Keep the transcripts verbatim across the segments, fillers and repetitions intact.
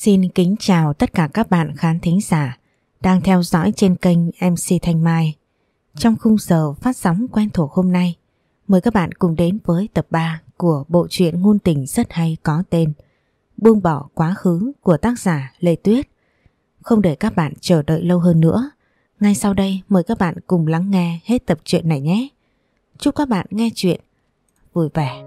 Xin kính chào tất cả các bạn khán thính giả đang theo dõi trên kênh em xê Thanh Mai. Trong khung giờ phát sóng quen thuộc hôm nay, mời các bạn cùng đến với tập ba của bộ truyện ngôn tình rất hay có tên Buông bỏ quá khứ của tác giả Lê Tuyết. Không để các bạn chờ đợi lâu hơn nữa, ngay sau đây mời các bạn cùng lắng nghe hết tập truyện này nhé. Chúc các bạn nghe truyện vui vẻ.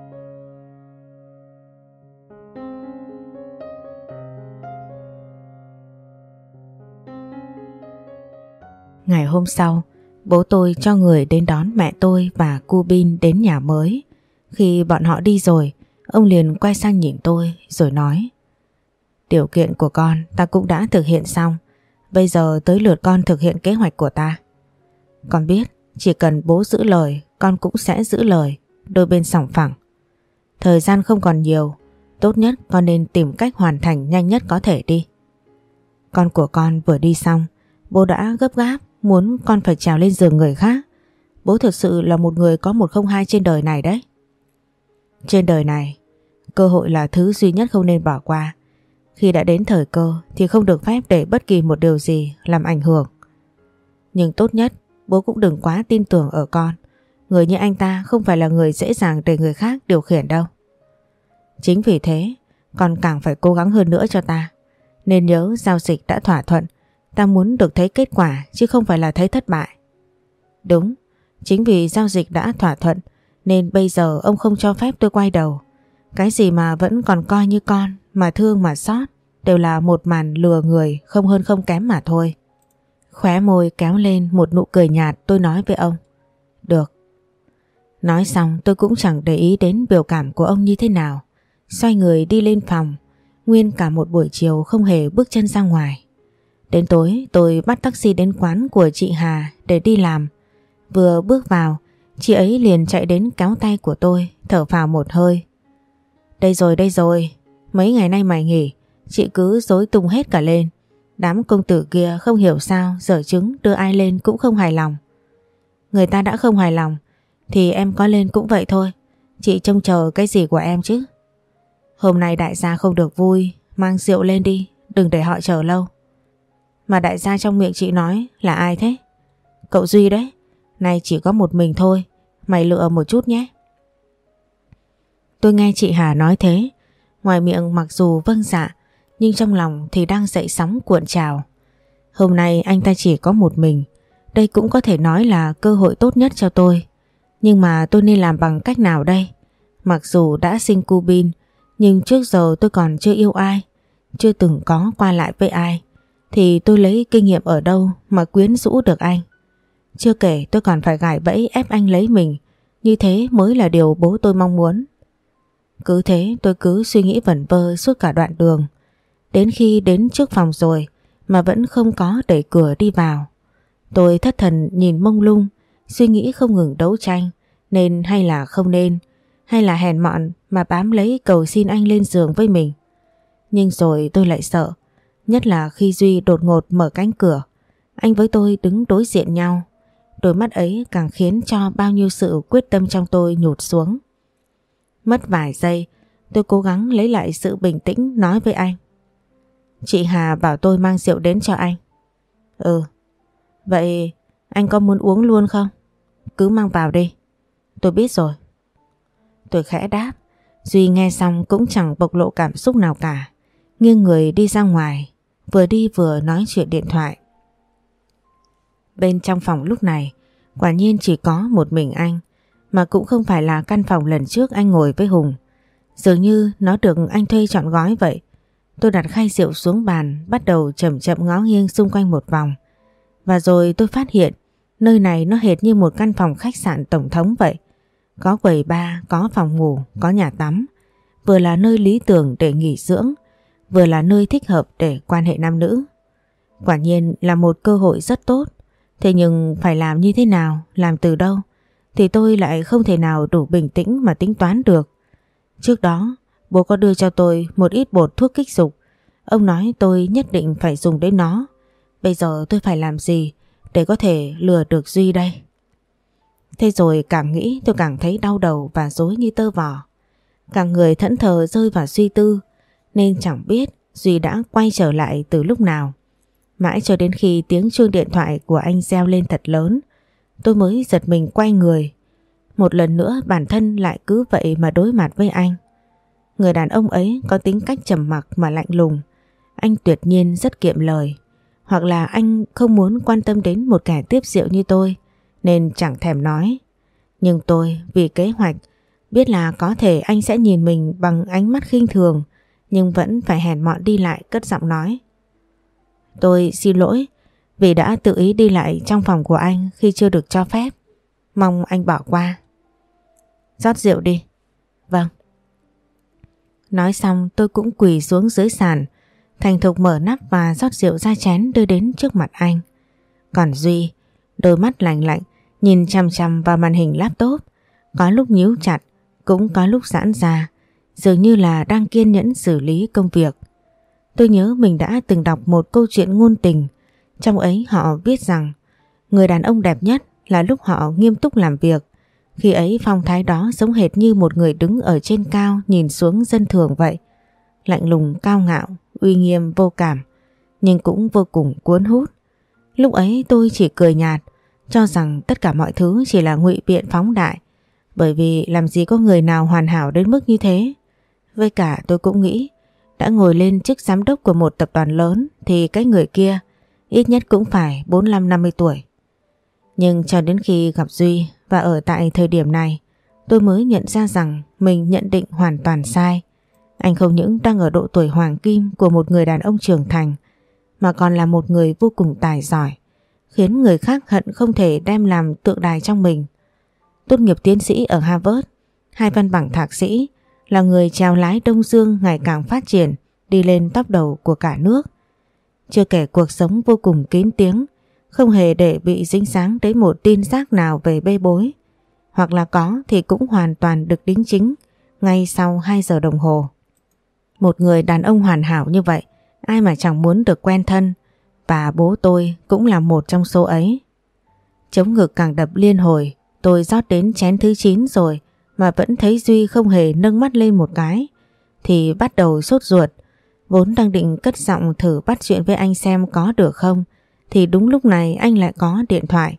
Ngày hôm sau, bố tôi cho người đến đón mẹ tôi và cu Bin đến nhà mới. Khi bọn họ đi rồi, ông liền quay sang nhìn tôi rồi nói: Điều kiện của con ta cũng đã thực hiện xong, bây giờ tới lượt con thực hiện kế hoạch của ta. Con biết chỉ cần bố giữ lời, con cũng sẽ giữ lời, đôi bên sòng phẳng. Thời gian không còn nhiều, tốt nhất con nên tìm cách hoàn thành nhanh nhất có thể đi. Con của con vừa đi xong, bố đã gấp gáp muốn con phải trèo lên giường người khác. Bố thực sự là một người có một không hai trên đời này đấy. Trên đời này, cơ hội là thứ duy nhất không nên bỏ qua. Khi đã đến thời cơ thì không được phép để bất kỳ một điều gì làm ảnh hưởng. Nhưng tốt nhất bố cũng đừng quá tin tưởng ở con. Người như anh ta không phải là người dễ dàng để người khác điều khiển đâu. Chính vì thế, con càng phải cố gắng hơn nữa cho ta. Nên nhớ giao dịch đã thỏa thuận, ta muốn được thấy kết quả chứ không phải là thấy thất bại. Đúng, chính vì giao dịch đã thỏa thuận nên bây giờ ông không cho phép tôi quay đầu. Cái gì mà vẫn còn coi như con, mà thương mà xót, đều là một màn lừa người không hơn không kém mà thôi. Khóe môi kéo lên một nụ cười nhạt, tôi nói với ông: Được. Nói xong tôi cũng chẳng để ý đến biểu cảm của ông như thế nào. Xoay người đi lên phòng. Nguyên cả một buổi chiều không hề bước chân ra ngoài. Đến tối tôi bắt taxi đến quán của chị Hà để đi làm. Vừa bước vào, chị ấy liền chạy đến kéo tay của tôi, thở phào một hơi. Đây rồi đây rồi, mấy ngày nay mày nghỉ, chị cứ rối tung hết cả lên. Đám công tử kia không hiểu sao dở chứng đưa ai lên cũng không hài lòng. Người ta đã không hài lòng thì em có lên cũng vậy thôi. Chị trông chờ cái gì của em chứ. Hôm nay đại gia không được vui, mang rượu lên đi, đừng để họ chờ lâu. Mà đại gia trong miệng chị nói là ai thế? Cậu Duy đấy, nay chỉ có một mình thôi, mày lựa một chút nhé. Tôi nghe chị Hà nói thế, ngoài miệng mặc dù vâng dạ, nhưng trong lòng thì đang dậy sóng cuộn trào. Hôm nay anh ta chỉ có một mình, đây cũng có thể nói là cơ hội tốt nhất cho tôi. Nhưng mà tôi nên làm bằng cách nào đây? Mặc dù đã sinh cu Bin, nhưng trước giờ tôi còn chưa yêu ai, chưa từng có qua lại với ai. Thì tôi lấy kinh nghiệm ở đâu mà quyến rũ được anh? Chưa kể tôi còn phải gài bẫy ép anh lấy mình, như thế mới là điều bố tôi mong muốn. Cứ thế tôi cứ suy nghĩ vẩn vơ suốt cả đoạn đường. Đến khi đến trước phòng rồi mà vẫn không có đẩy cửa đi vào. Tôi thất thần nhìn mông lung, suy nghĩ không ngừng đấu tranh, nên hay là không nên, hay là hèn mọn mà bám lấy cầu xin anh lên giường với mình. Nhưng rồi tôi lại sợ, nhất là khi Duy đột ngột mở cánh cửa. Anh với tôi đứng đối diện nhau, đôi mắt ấy càng khiến cho bao nhiêu sự quyết tâm trong tôi nhụt xuống. Mất vài giây, tôi cố gắng lấy lại sự bình tĩnh nói với anh: Chị Hà bảo tôi mang rượu đến cho anh. Ừ, vậy anh có muốn uống luôn không? Cứ mang vào đi. Tôi biết rồi. Tôi khẽ đáp. Duy nghe xong cũng chẳng bộc lộ cảm xúc nào cả, nghiêng người đi ra ngoài, vừa đi vừa nói chuyện điện thoại. Bên trong phòng lúc này quả nhiên chỉ có một mình anh, mà cũng không phải là căn phòng lần trước anh ngồi với Hùng. Dường như nó được anh thuê trọn gói vậy. Tôi đặt khay rượu xuống bàn, bắt đầu chậm chậm ngó nghiêng xung quanh một vòng. Và rồi tôi phát hiện nơi này nó hệt như một căn phòng khách sạn tổng thống vậy. Có quầy bar, có phòng ngủ, có nhà tắm. Vừa là nơi lý tưởng để nghỉ dưỡng, vừa là nơi thích hợp để quan hệ nam nữ. Quả nhiên là một cơ hội rất tốt. Thế nhưng phải làm như thế nào, làm từ đâu thì tôi lại không thể nào đủ bình tĩnh mà tính toán được. Trước đó bố có đưa cho tôi một ít bột thuốc kích dục. Ông nói tôi nhất định phải dùng đến nó. Bây giờ tôi phải làm gì để có thể lừa được Duy đây? Thế rồi càng nghĩ tôi càng thấy đau đầu và rối như tơ vò. Cả người thẫn thờ rơi vào suy tư, nên chẳng biết Duy đã quay trở lại từ lúc nào. Mãi cho đến khi tiếng chuông điện thoại của anh reo lên thật lớn, tôi mới giật mình quay người. Một lần nữa bản thân lại cứ vậy mà đối mặt với anh. Người đàn ông ấy có tính cách trầm mặc mà lạnh lùng. Anh tuyệt nhiên rất kiệm lời. Hoặc là anh không muốn quan tâm đến một kẻ tiếp rượu như tôi nên chẳng thèm nói. Nhưng tôi vì kế hoạch, biết là có thể anh sẽ nhìn mình bằng ánh mắt khinh thường, nhưng vẫn phải hèn mọn đi lại cất giọng nói. Tôi xin lỗi vì đã tự ý đi lại trong phòng của anh khi chưa được cho phép. Mong anh bỏ qua. Rót rượu đi. Vâng. Nói xong tôi cũng quỳ xuống dưới sàn, thành thục mở nắp và rót rượu ra chén đưa đến trước mặt anh. Còn Duy, đôi mắt lạnh lạnh nhìn chằm chằm vào màn hình laptop, có lúc nhíu chặt, cũng có lúc giãn ra, dường như là đang kiên nhẫn xử lý công việc. Tôi nhớ mình đã từng đọc một câu chuyện ngôn tình, trong ấy họ viết rằng người đàn ông đẹp nhất là lúc họ nghiêm túc làm việc. Khi ấy phong thái đó giống hệt như một người đứng ở trên cao nhìn xuống dân thường vậy. Lạnh lùng cao ngạo, uy nghiêm vô cảm, nhưng cũng vô cùng cuốn hút. Lúc ấy tôi chỉ cười nhạt, cho rằng tất cả mọi thứ chỉ là ngụy biện phóng đại, bởi vì làm gì có người nào hoàn hảo đến mức như thế. Với cả tôi cũng nghĩ, đã ngồi lên chức giám đốc của một tập đoàn lớn thì cái người kia ít nhất cũng phải bốn mươi lăm năm mươi tuổi. Nhưng cho đến khi gặp Duy và ở tại thời điểm này, tôi mới nhận ra rằng mình nhận định hoàn toàn sai. Anh không những đang ở độ tuổi hoàng kim của một người đàn ông trưởng thành, mà còn là một người vô cùng tài giỏi, khiến người khác hận không thể đem làm tượng đài trong mình. Tốt nghiệp tiến sĩ ở Harvard, hai văn bằng thạc sĩ, là người chèo lái Đông Dương ngày càng phát triển, đi lên top đầu của cả nước. Chưa kể cuộc sống vô cùng kín tiếng, không hề để bị dính dáng đến một tin rác nào về bê bối. Hoặc là có thì cũng hoàn toàn được đính chính ngay sau hai giờ đồng hồ. Một người đàn ông hoàn hảo như vậy, ai mà chẳng muốn được quen thân, và bố tôi cũng là một trong số ấy. Chống ngực càng đập liên hồi, tôi rót đến chén thứ chín rồi mà vẫn thấy Duy không hề nâng mắt lên một cái, thì bắt đầu sốt ruột. Vốn đang định cất giọng thử bắt chuyện với anh xem có được không, thì đúng lúc này anh lại có điện thoại.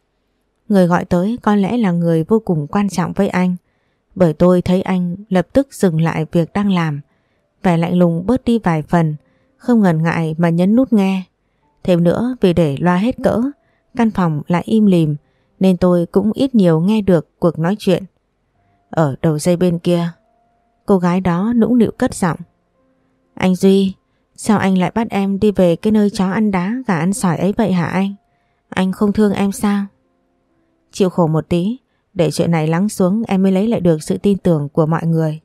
Người gọi tới có lẽ là người vô cùng quan trọng với anh, bởi tôi thấy anh lập tức dừng lại việc đang làm, vẻ lạnh lùng bớt đi vài phần, không ngần ngại mà nhấn nút nghe. Thêm nữa vì để loa hết cỡ, căn phòng lại im lìm nên tôi cũng ít nhiều nghe được cuộc nói chuyện. Ở đầu dây bên kia, cô gái đó nũng nịu cất giọng. Anh Duy, sao anh lại bắt em đi về cái nơi chó ăn đá gà ăn sỏi ấy vậy hả anh? Anh không thương em sao? Chịu khổ một tí, để chuyện này lắng xuống em mới lấy lại được sự tin tưởng của mọi người.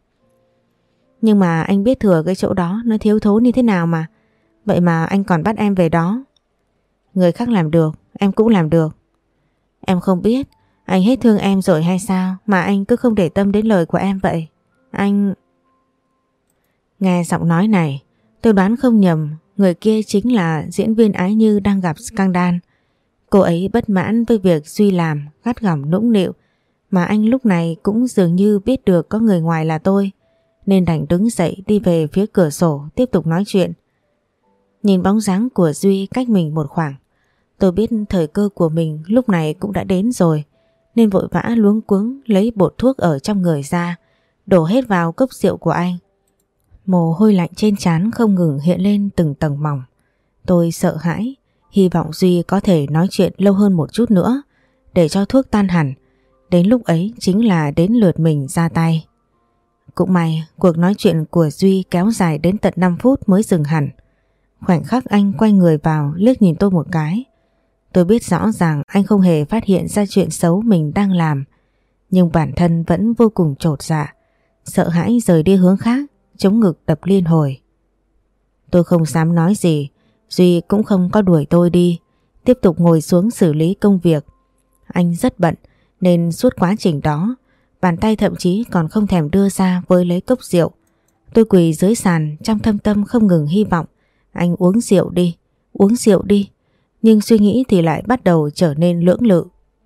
Nhưng mà anh biết thừa cái chỗ đó nó thiếu thốn như thế nào mà, vậy mà anh còn bắt em về đó. Người khác làm được, em cũng làm được. Em không biết anh hết thương em rồi hay sao mà anh cứ không để tâm đến lời của em vậy. Anh... Nghe giọng nói này, tôi đoán không nhầm, người kia chính là diễn viên Ái Như đang gặp scandal. Cô ấy bất mãn với việc Duy làm, gắt gỏng nũng nịu, mà anh lúc này cũng dường như biết được có người ngoài là tôi, nên đành đứng dậy đi về phía cửa sổ tiếp tục nói chuyện. Nhìn bóng dáng của Duy cách mình một khoảng, tôi biết thời cơ của mình lúc này cũng đã đến rồi, nên vội vã luống cuống lấy bột thuốc ở trong người ra, đổ hết vào cốc rượu của anh. Mồ hôi lạnh trên trán không ngừng hiện lên từng tầng mỏng. Tôi sợ hãi, hy vọng Duy có thể nói chuyện lâu hơn một chút nữa, để cho thuốc tan hẳn. Đến lúc ấy chính là đến lượt mình ra tay. Cũng may cuộc nói chuyện của Duy kéo dài đến tận năm phút mới dừng hẳn. Khoảnh khắc anh quay người vào liếc nhìn tôi một cái. Tôi biết rõ ràng anh không hề phát hiện ra chuyện xấu mình đang làm, nhưng bản thân vẫn vô cùng chột dạ, sợ hãi rời đi hướng khác, chống ngực đập liên hồi. Tôi không dám nói gì, Duy cũng không có đuổi tôi đi, tiếp tục ngồi xuống xử lý công việc. Anh rất bận nên suốt quá trình đó, bàn tay thậm chí còn không thèm đưa ra với lấy cốc rượu. Tôi quỳ dưới sàn trong thâm tâm không ngừng hy vọng anh uống rượu đi, uống rượu đi. Nhưng suy nghĩ thì lại bắt đầu trở nên lưỡng lự.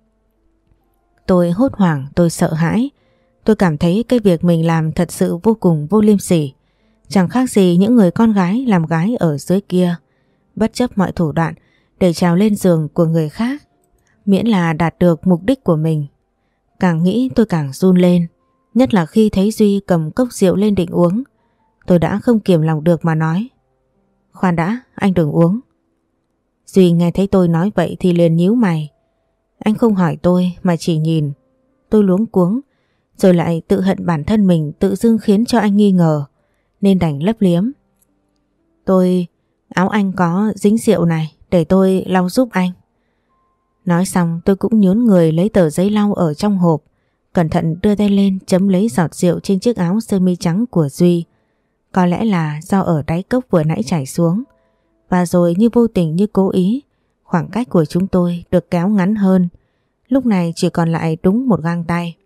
Tôi hốt hoảng, tôi sợ hãi. Tôi cảm thấy cái việc mình làm thật sự vô cùng vô liêm sỉ. chẳng khác gì những người con gái làm gái ở dưới kia, bất chấp mọi thủ đoạn để trèo lên giường của người khác, miễn là đạt được mục đích của mình. Càng nghĩ tôi càng run lên, nhất là khi thấy Duy cầm cốc rượu lên định uống. Tôi đã không kiềm lòng được mà nói: "Khoan đã, anh đừng uống." Duy nghe thấy tôi nói vậy thì liền nhíu mày. Anh không hỏi tôi mà chỉ nhìn. Tôi luống cuống, rồi lại tự hận bản thân mình tự dưng khiến cho anh nghi ngờ, nên đành lấp liếm: "Tôi... áo anh có dính rượu này, để tôi lau giúp anh." Nói xong tôi cũng nhún người lấy tờ giấy lau ở trong hộp, cẩn thận đưa tay lên chấm lấy giọt rượu trên chiếc áo sơ mi trắng của Duy. Có lẽ là do ở đáy cốc vừa nãy chảy xuống, và rồi như vô tình như cố ý, khoảng cách của chúng tôi được kéo ngắn hơn. Lúc này chỉ còn lại đúng một gang tay.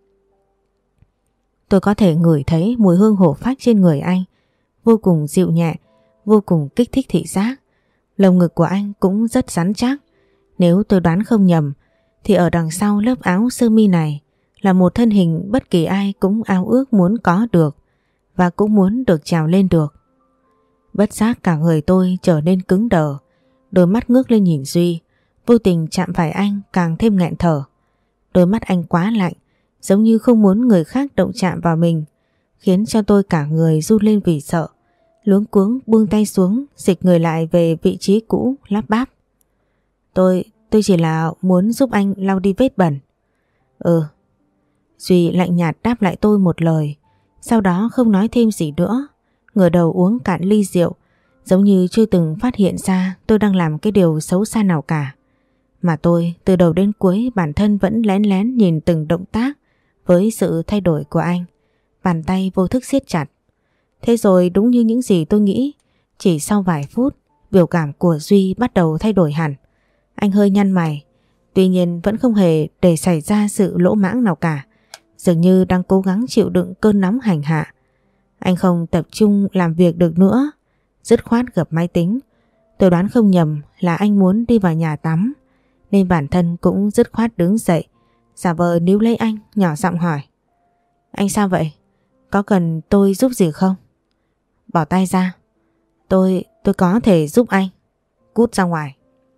Tôi có thể ngửi thấy mùi hương hổ phách trên người anh, vô cùng dịu nhẹ, vô cùng kích thích thị giác. Lồng ngực của anh cũng rất rắn chắc. Nếu tôi đoán không nhầm thì ở đằng sau lớp áo sơ mi này là một thân hình bất kỳ ai cũng ao ước muốn có được, và cũng muốn được trèo lên được. Bất giác cả người tôi trở nên cứng đờ, đôi mắt ngước lên nhìn Duy, vô tình chạm phải anh càng thêm nghẹn thở. Đôi mắt anh quá lạnh, giống như không muốn người khác động chạm vào mình, khiến cho tôi cả người run lên vì sợ. Luống cuống buông tay xuống, dịch người lại về vị trí cũ, lắp bắp: Tôi, tôi chỉ là muốn giúp anh lau đi vết bẩn." "Ừ." Duy lạnh nhạt đáp lại tôi một lời, sau đó không nói thêm gì nữa, ngửa đầu uống cạn ly rượu, giống như chưa từng phát hiện ra tôi đang làm cái điều xấu xa nào cả. Mà tôi từ đầu đến cuối bản thân vẫn lén lén nhìn từng động tác với sự thay đổi của anh. Bàn tay vô thức siết chặt. Thế rồi đúng như những gì tôi nghĩ, chỉ sau vài phút, biểu cảm của Duy bắt đầu thay đổi hẳn. Anh hơi nhăn mày, tuy nhiên vẫn không hề để xảy ra sự lỗ mãng nào cả, dường như đang cố gắng chịu đựng cơn nóng hành hạ. Anh không tập trung làm việc được nữa, dứt khoát gập máy tính. Tôi đoán không nhầm là anh muốn đi vào nhà tắm, nên bản thân cũng dứt khoát đứng dậy, giả vờ níu lấy anh, nhỏ giọng hỏi: "Anh sao vậy? Có cần tôi giúp gì không?" "Bỏ tay ra. Tôi, tôi có thể giúp anh. Cút ra ngoài."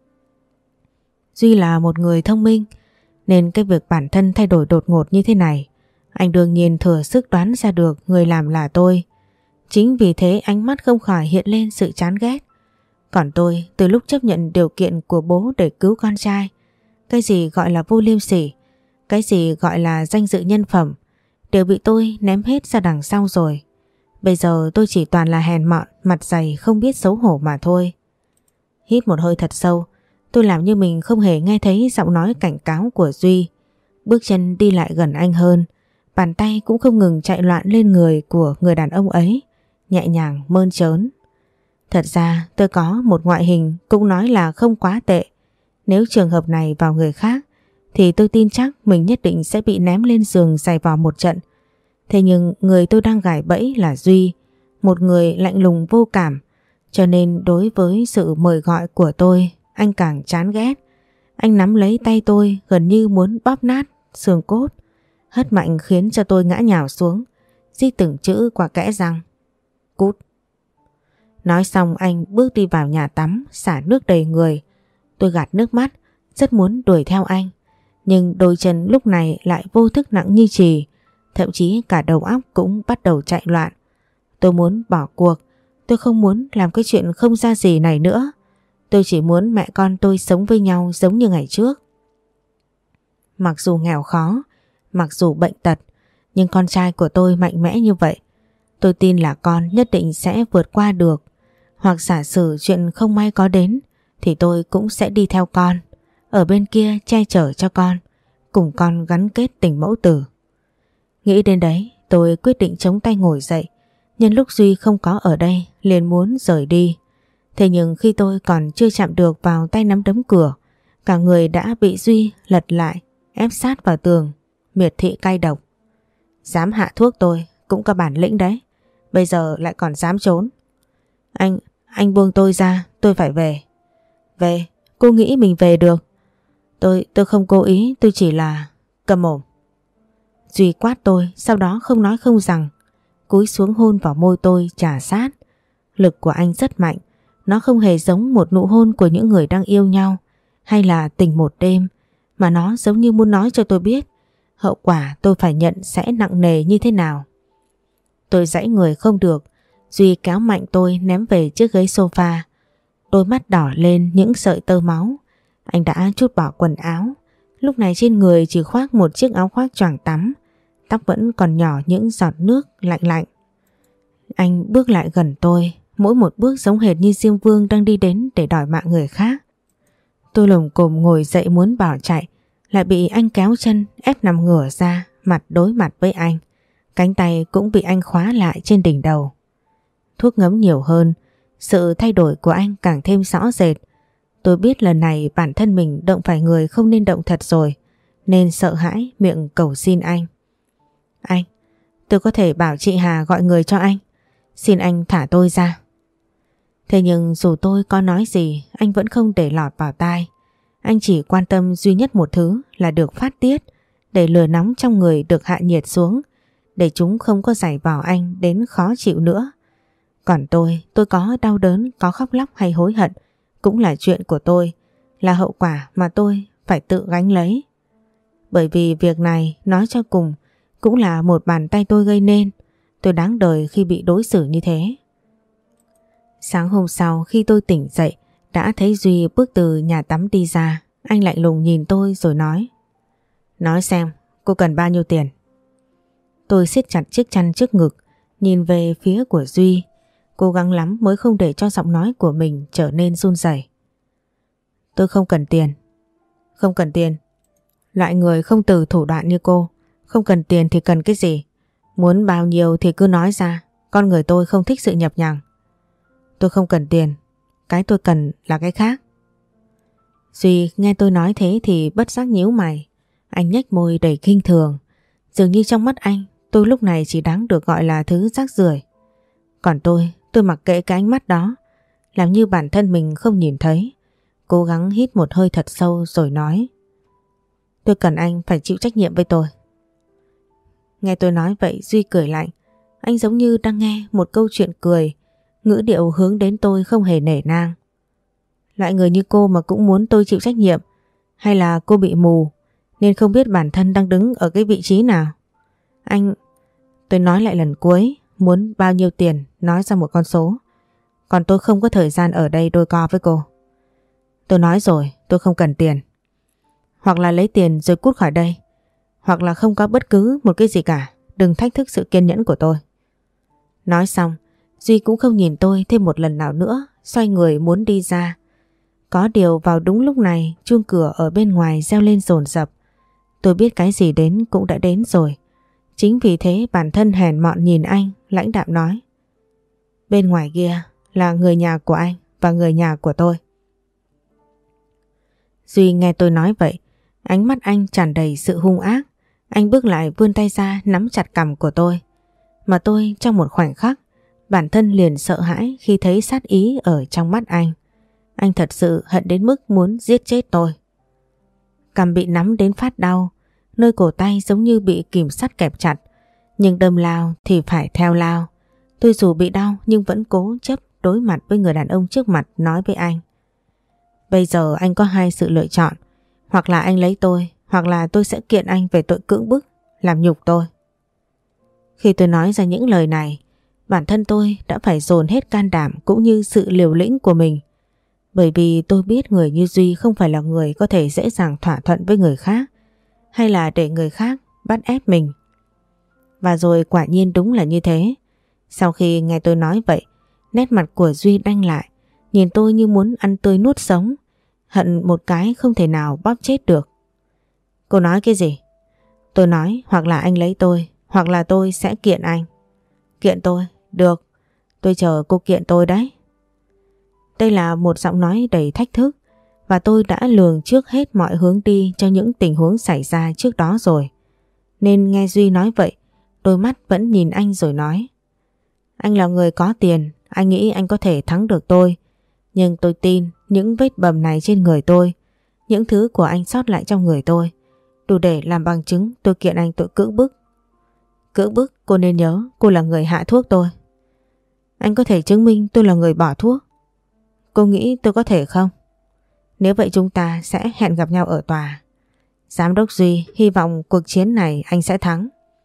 Duy là một người thông minh, nên cái việc bản thân thay đổi đột ngột như thế này, anh đương nhiên thừa sức đoán ra được người làm là tôi. Chính vì thế ánh mắt không khỏi hiện lên sự chán ghét. Còn tôi, từ lúc chấp nhận điều kiện của bố để cứu con trai, cái gì gọi là vô liêm sỉ, cái gì gọi là danh dự nhân phẩm, đều bị tôi ném hết ra đằng sau rồi. Bây giờ tôi chỉ toàn là hèn mọn, mặt dày, không biết xấu hổ mà thôi. Hít một hơi thật sâu, tôi làm như mình không hề nghe thấy giọng nói cảnh cáo của Duy. Bước chân đi lại gần anh hơn, bàn tay cũng không ngừng chạy loạn lên người của người đàn ông ấy, nhẹ nhàng mơn trớn. Thật ra tôi có một ngoại hình cũng nói là không quá tệ. Nếu trường hợp này vào người khác thì tôi tin chắc mình nhất định sẽ bị ném lên giường giày vò một trận. Thế nhưng người tôi đang gài bẫy là Duy, một người lạnh lùng vô cảm, cho nên đối với sự mời gọi của tôi, anh càng chán ghét. Anh nắm lấy tay tôi gần như muốn bóp nát xương cốt, hất mạnh khiến cho tôi ngã nhào xuống, rít từng chữ qua kẽ răng: "Cút." Nói xong anh bước đi vào nhà tắm, xả nước đầy người. Tôi gạt nước mắt, rất muốn đuổi theo anh, nhưng đôi chân lúc này lại vô thức nặng như chì, thậm chí cả đầu óc cũng bắt đầu chạy loạn. Tôi muốn bỏ cuộc, tôi không muốn làm cái chuyện không ra gì này nữa. Tôi chỉ muốn mẹ con tôi sống với nhau giống như ngày trước. Mặc dù nghèo khó, mặc dù bệnh tật, nhưng con trai của tôi mạnh mẽ như vậy. Tôi tin là con nhất định sẽ vượt qua được. Hoặc giả sử chuyện không may có đến thì tôi cũng sẽ đi theo con, ở bên kia che chở cho con, cùng con gắn kết tình mẫu tử. Nghĩ đến đấy, tôi quyết định chống tay ngồi dậy. Nhân lúc Duy không có ở đây, liền muốn rời đi. Thế nhưng khi tôi còn chưa chạm được vào tay nắm đấm cửa, cả người đã bị Duy lật lại, ép sát vào tường, miệt thị cay độc: "Dám hạ thuốc tôi, cũng có bản lĩnh đấy. Bây giờ lại còn dám trốn. Anh, anh buông tôi ra, tôi phải về." "Về? Cô nghĩ mình về được?" Tôi, tôi không cố ý, tôi chỉ là... Cầm mồm." Duy quát tôi, sau đó không nói không rằng, cúi xuống hôn vào môi tôi chà sát. Lực của anh rất mạnh, nó không hề giống một nụ hôn của những người đang yêu nhau hay là tình một đêm, mà nó giống như muốn nói cho tôi biết hậu quả tôi phải nhận sẽ nặng nề như thế nào. Tôi giãy người không được, Duy kéo mạnh tôi ném về chiếc ghế sofa. Đôi mắt đỏ lên những sợi tơ máu. Anh đã trút bỏ quần áo, lúc này trên người chỉ khoác một chiếc áo khoác choàng tắm, tóc vẫn còn nhỏ những giọt nước lạnh lạnh. Anh bước lại gần tôi, mỗi một bước giống hệt như Diêm Vương đang đi đến để đòi mạng người khác. Tôi lồm cồm ngồi dậy muốn bỏ chạy, lại bị anh kéo chân ép nằm ngửa ra, mặt đối mặt với anh. Cánh tay cũng bị anh khóa lại trên đỉnh đầu. Thuốc ngấm nhiều hơn, sự thay đổi của anh càng thêm rõ rệt. Tôi biết lần này bản thân mình động phải người không nên động thật rồi, nên sợ hãi miệng cầu xin anh. Anh, tôi có thể bảo chị Hà gọi người cho anh. Xin anh thả tôi ra. Thế nhưng dù tôi có nói gì, anh vẫn không để lọt vào tai. Anh chỉ quan tâm duy nhất một thứ là được phát tiết, để lửa nóng trong người được hạ nhiệt xuống, để chúng không có giày vò anh đến khó chịu nữa. Còn tôi, tôi có đau đớn, có khóc lóc hay hối hận, cũng là chuyện của tôi, là hậu quả mà tôi phải tự gánh lấy. Bởi vì việc này, nói cho cùng, cũng là một bàn tay tôi gây nên. Tôi đáng đời khi bị đối xử như thế. Sáng hôm sau khi tôi tỉnh dậy, đã thấy Duy bước từ nhà tắm đi ra. Anh lạnh lùng nhìn tôi rồi nói: Nói xem, cô cần bao nhiêu tiền? Tôi siết chặt chiếc chăn trước ngực, nhìn về phía của Duy, cố gắng lắm mới không để cho giọng nói của mình trở nên run rẩy. Tôi không cần tiền. Không cần tiền? Loại người không từ thủ đoạn như cô, không cần tiền thì cần cái gì? Muốn bao nhiêu thì cứ nói ra, con người tôi không thích sự nhập nhằng. Tôi không cần tiền, cái tôi cần là cái khác. Duy nghe tôi nói thế thì bất giác nhíu mày. Anh nhếch môi đầy khinh thường. Dường như trong mắt anh, tôi lúc này chỉ đáng được gọi là thứ rác rưởi. Còn tôi, tôi mặc kệ cái ánh mắt đó, làm như bản thân mình không nhìn thấy. Cố gắng hít một hơi thật sâu rồi nói: Tôi cần anh phải chịu trách nhiệm với tôi. Nghe tôi nói vậy, Duy cười lạnh. Anh giống như đang nghe một câu chuyện cười, ngữ điệu hướng đến tôi không hề nể nang. Loại người như cô mà cũng muốn tôi chịu trách nhiệm? Hay là cô bị mù nên không biết bản thân đang đứng ở cái vị trí nào? Anh... Tôi nói lại lần cuối, muốn bao nhiêu tiền nói ra một con số. Còn tôi không có thời gian ở đây đôi co với cô. Tôi nói rồi, tôi không cần tiền. Hoặc là lấy tiền rồi cút khỏi đây, hoặc là không có bất cứ một cái gì cả. Đừng thách thức sự kiên nhẫn của tôi. Nói xong, Duy cũng không nhìn tôi thêm một lần nào nữa, xoay người muốn đi ra. Có điều vào đúng lúc này, chuông cửa ở bên ngoài reo lên dồn dập. Tôi biết cái gì đến cũng đã đến rồi. Chính vì thế bản thân hèn mọn nhìn anh, lãnh đạm nói: Bên ngoài kia là người nhà của anh và người nhà của tôi. Duy nghe tôi nói vậy, ánh mắt anh tràn đầy sự hung ác. Anh bước lại vươn tay ra nắm chặt cằm của tôi. Mà tôi trong một khoảnh khắc, bản thân liền sợ hãi khi thấy sát ý ở trong mắt anh. Anh thật sự hận đến mức muốn giết chết tôi. Cằm bị nắm đến phát đau, nơi cổ tay giống như bị kìm sắt kẹp chặt. Nhưng đâm lao thì phải theo lao. Tôi dù bị đau nhưng vẫn cố chấp đối mặt với người đàn ông trước mặt, nói với anh: Bây giờ anh có hai sự lựa chọn. Hoặc là anh lấy tôi, hoặc là tôi sẽ kiện anh về tội cưỡng bức, làm nhục tôi. Khi tôi nói ra những lời này, bản thân tôi đã phải dồn hết can đảm cũng như sự liều lĩnh của mình. Bởi vì tôi biết người như Duy không phải là người có thể dễ dàng thỏa thuận với người khác, hay là để người khác bắt ép mình. Và rồi quả nhiên đúng là như thế. Sau khi nghe tôi nói vậy, nét mặt của Duy đanh lại, nhìn tôi như muốn ăn tươi nuốt sống, hận một cái không thể nào bóp chết được. Cô nói cái gì? Tôi nói hoặc là anh lấy tôi, hoặc là tôi sẽ kiện anh. Kiện tôi? Được, tôi chờ cô kiện tôi đấy. Đây là một giọng nói đầy thách thức, và tôi đã lường trước hết mọi hướng đi cho những tình huống xảy ra trước đó rồi. Nên nghe Duy nói vậy, đôi mắt vẫn nhìn anh rồi nói: Anh là người có tiền, anh nghĩ anh có thể thắng được tôi. Nhưng tôi tin những vết bầm này trên người tôi, những thứ của anh sót lại trong người tôi, đủ để làm bằng chứng tôi kiện anh tội cưỡng bức. Cưỡng bức cô nên nhớ cô là người hạ thuốc tôi. Anh có thể chứng minh tôi là người bỏ thuốc. Cô nghĩ tôi có thể không? Nếu vậy chúng ta sẽ hẹn gặp nhau ở tòa. Giám đốc Duy hy vọng cuộc chiến này anh sẽ thắng.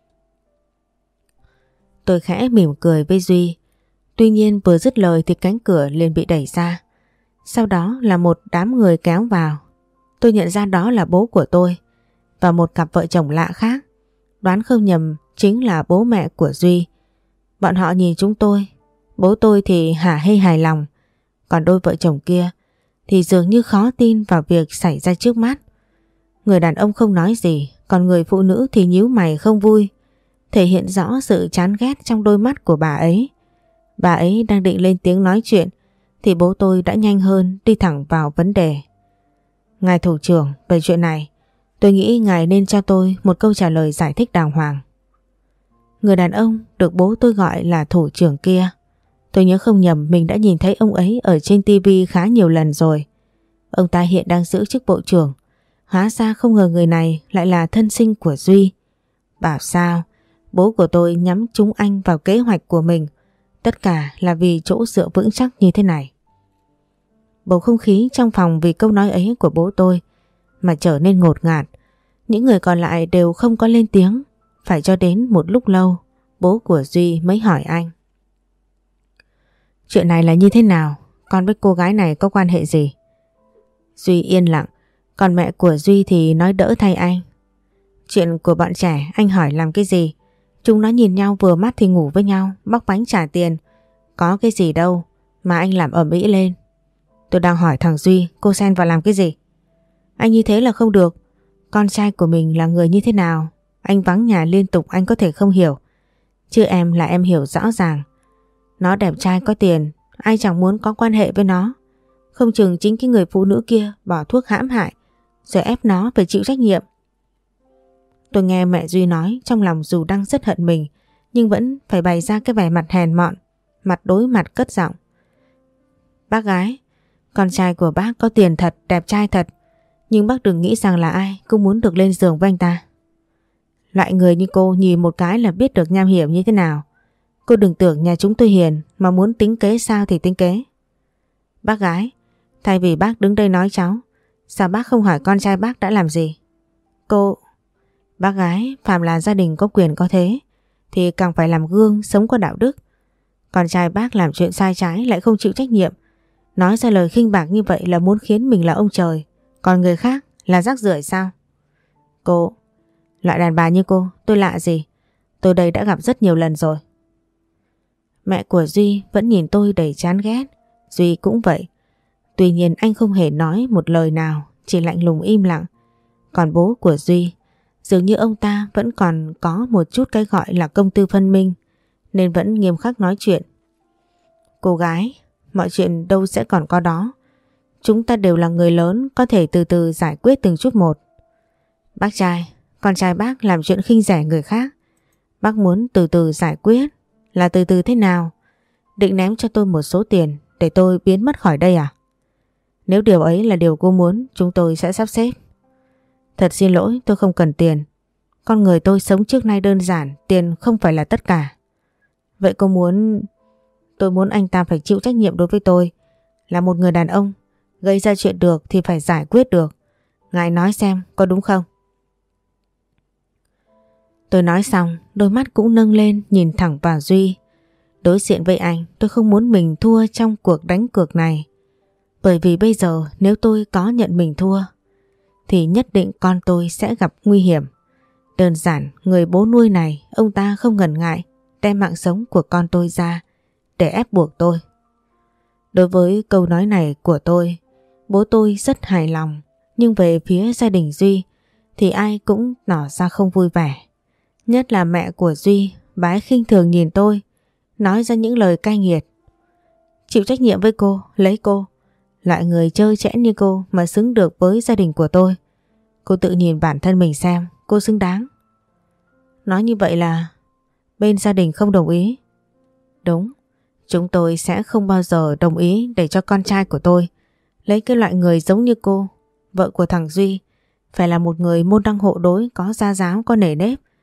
Tôi khẽ mỉm cười với Duy. Tuy nhiên vừa dứt lời thì cánh cửa liền bị đẩy ra. Sau đó là một đám người kéo vào. Tôi nhận ra đó là bố của tôi và một cặp vợ chồng lạ khác. Đoán không nhầm chính là bố mẹ của Duy. Bọn họ nhìn chúng tôi. Bố tôi thì hả hê hài lòng. Còn đôi vợ chồng kia thì dường như khó tin vào việc xảy ra trước mắt. Người đàn ông không nói gì, còn người phụ nữ thì nhíu mày không vui, thể hiện rõ sự chán ghét trong đôi mắt của bà ấy. Bà ấy đang định lên tiếng nói chuyện thì bố tôi đã nhanh hơn, đi thẳng vào vấn đề. Ngài thủ trưởng, về chuyện này tôi nghĩ ngài nên cho tôi một câu trả lời giải thích đàng hoàng. Người đàn ông được bố tôi gọi là thủ trưởng kia, tôi nhớ không nhầm mình đã nhìn thấy ông ấy ở trên tivi khá nhiều lần rồi. Ông ta hiện đang giữ chức bộ trưởng. Hóa ra không ngờ người này lại là thân sinh của Duy. Bảo sao bố của tôi nhắm trúng anh vào kế hoạch của mình. Tất cả là vì chỗ dựa vững chắc như thế này. Bầu không khí trong phòng vì câu nói ấy của bố tôi mà trở nên ngột ngạt. Những người còn lại đều không có lên tiếng. Phải cho đến một lúc lâu bố của Duy mới hỏi anh. Chuyện này là như thế nào? Con với cô gái này có quan hệ gì? Duy yên lặng. Còn mẹ của Duy thì nói đỡ thay anh. Chuyện của bọn trẻ anh hỏi làm cái gì? Chúng nó nhìn nhau vừa mắt thì ngủ với nhau, bóc bánh trả tiền. Có cái gì đâu mà anh làm ầm ĩ lên. Tôi đang hỏi thằng Duy, cô xen vào làm cái gì? Anh như thế là không được. Con trai của mình là người như thế nào? Anh vắng nhà liên tục anh có thể không hiểu. Chứ em là em hiểu rõ ràng. Nó đẹp trai có tiền, ai chẳng muốn có quan hệ với nó. Không chừng chính cái người phụ nữ kia bỏ thuốc hãm hại rồi ép nó phải chịu trách nhiệm. Tôi nghe mẹ Duy nói, trong lòng dù đang rất hận mình nhưng vẫn phải bày ra cái vẻ mặt hèn mọn, mặt đối mặt cất giọng. Bác gái, con trai của bác có tiền thật, đẹp trai thật, nhưng bác đừng nghĩ rằng là ai cũng muốn được lên giường với anh ta. Loại người như cô nhìn một cái là biết được nham hiểm như thế nào. Cô đừng tưởng nhà chúng tôi hiền mà muốn tính kế sao thì tính kế. Bác gái, thay vì bác đứng đây nói cháu, sao bác không hỏi con trai bác đã làm gì? Cô... Bác gái, phàm là gia đình có quyền có thế thì càng phải làm gương, sống có đạo đức. Con trai bác làm chuyện sai trái lại không chịu trách nhiệm, nói ra lời khinh bạc như vậy là muốn khiến mình là ông trời, còn người khác là rác rưởi sao? Cô... Loại đàn bà như cô tôi lạ gì? Tôi đây đã gặp rất nhiều lần rồi. Mẹ của Duy vẫn nhìn tôi đầy chán ghét. Duy cũng vậy. Tuy nhiên anh không hề nói một lời nào, chỉ lạnh lùng im lặng. Còn bố của Duy, dường như ông ta vẫn còn có một chút cái gọi là công tư phân minh, nên vẫn nghiêm khắc nói chuyện. Cô gái, mọi chuyện đâu sẽ còn có đó. Chúng ta đều là người lớn, có thể từ từ giải quyết từng chút một. Bác trai, con trai bác làm chuyện khinh rẻ người khác. Bác muốn từ từ giải quyết. Là từ từ thế nào? Định ném cho tôi một số tiền để tôi biến mất khỏi đây à? Nếu điều ấy là điều cô muốn, chúng tôi sẽ sắp xếp. Thật xin lỗi, tôi không cần tiền. Con người tôi sống trước nay đơn giản, tiền không phải là tất cả. Vậy cô muốn... Tôi muốn anh ta phải chịu trách nhiệm đối với tôi. Là một người đàn ông, gây ra chuyện được thì phải giải quyết được. Ngài nói xem, có đúng không? Tôi nói xong, đôi mắt cũng nâng lên nhìn thẳng vào Duy. Đối diện với anh, tôi không muốn mình thua trong cuộc đánh cược này. Bởi vì bây giờ nếu tôi có nhận mình thua thì nhất định con tôi sẽ gặp nguy hiểm. Đơn giản, người bố nuôi này, ông ta không ngần ngại đem mạng sống của con tôi ra để ép buộc tôi. Đối với câu nói này của tôi, bố tôi rất hài lòng. Nhưng về phía gia đình Duy thì ai cũng tỏ ra không vui vẻ. Nhất là mẹ của Duy, bà ấy khinh thường nhìn tôi, nói ra những lời cay nghiệt. Chịu trách nhiệm với cô, lấy cô. Loại người trơ trẽn như cô mà xứng được với gia đình của tôi. Cô tự nhìn bản thân mình xem, cô xứng đáng. Nói như vậy là bên gia đình không đồng ý. Đúng, chúng tôi sẽ không bao giờ đồng ý để cho con trai của tôi lấy cái loại người giống như cô. Vợ của thằng Duy phải là một người môn đăng hộ đối, có gia giáo, có nể nếp,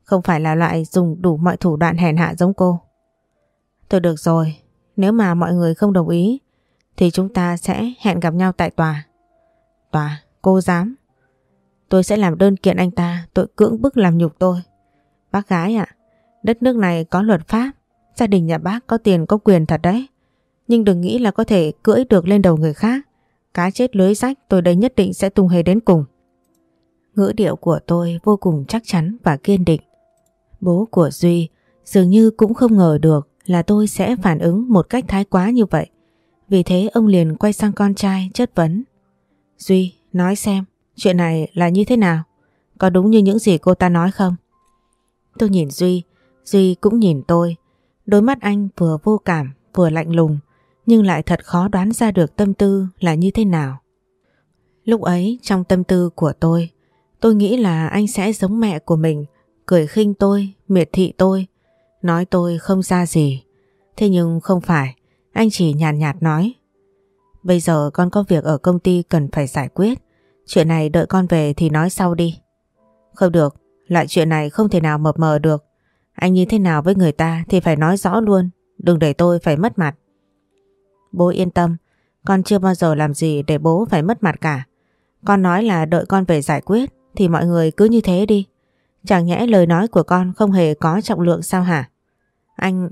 không phải là loại dùng đủ mọi thủ đoạn hèn hạ giống cô. Thôi được rồi, nếu mà mọi người không đồng ý thì chúng ta sẽ hẹn gặp nhau tại tòa. Tòa, cô dám? Tôi sẽ làm đơn kiện anh ta tội cưỡng bức làm nhục tôi. Bác gái ạ, đất nước này có luật pháp, gia đình nhà bác có tiền có quyền thật đấy. Nhưng đừng nghĩ là có thể cưỡi được lên đầu người khác. Cá chết lưới rách tôi đây nhất định sẽ tung hề đến cùng. Ngữ điệu của tôi vô cùng chắc chắn và kiên định. Bố của Duy dường như cũng không ngờ được là tôi sẽ phản ứng một cách thái quá như vậy. Vì thế ông liền quay sang con trai chất vấn. Duy, nói xem, chuyện này là như thế nào? Có đúng như những gì cô ta nói không? Tôi nhìn Duy, Duy cũng nhìn tôi. Đôi mắt anh vừa vô cảm vừa lạnh lùng, nhưng lại thật khó đoán ra được tâm tư là như thế nào. Lúc ấy trong tâm tư của tôi, tôi nghĩ là anh sẽ giống mẹ của mình, cười khinh tôi, miệt thị tôi, nói tôi không ra gì. Thế nhưng không phải, anh chỉ nhàn nhạt, nhạt nói. Bây giờ con có việc ở công ty cần phải giải quyết, chuyện này đợi con về thì nói sau đi. Không được, loại chuyện này không thể nào mập mờ được. Anh như thế nào với người ta thì phải nói rõ luôn, đừng để tôi phải mất mặt. Bố yên tâm, con chưa bao giờ làm gì để bố phải mất mặt cả. Con nói là đợi con về giải quyết thì mọi người cứ như thế đi. Chẳng nhẽ lời nói của con không hề có trọng lượng sao hả? Anh...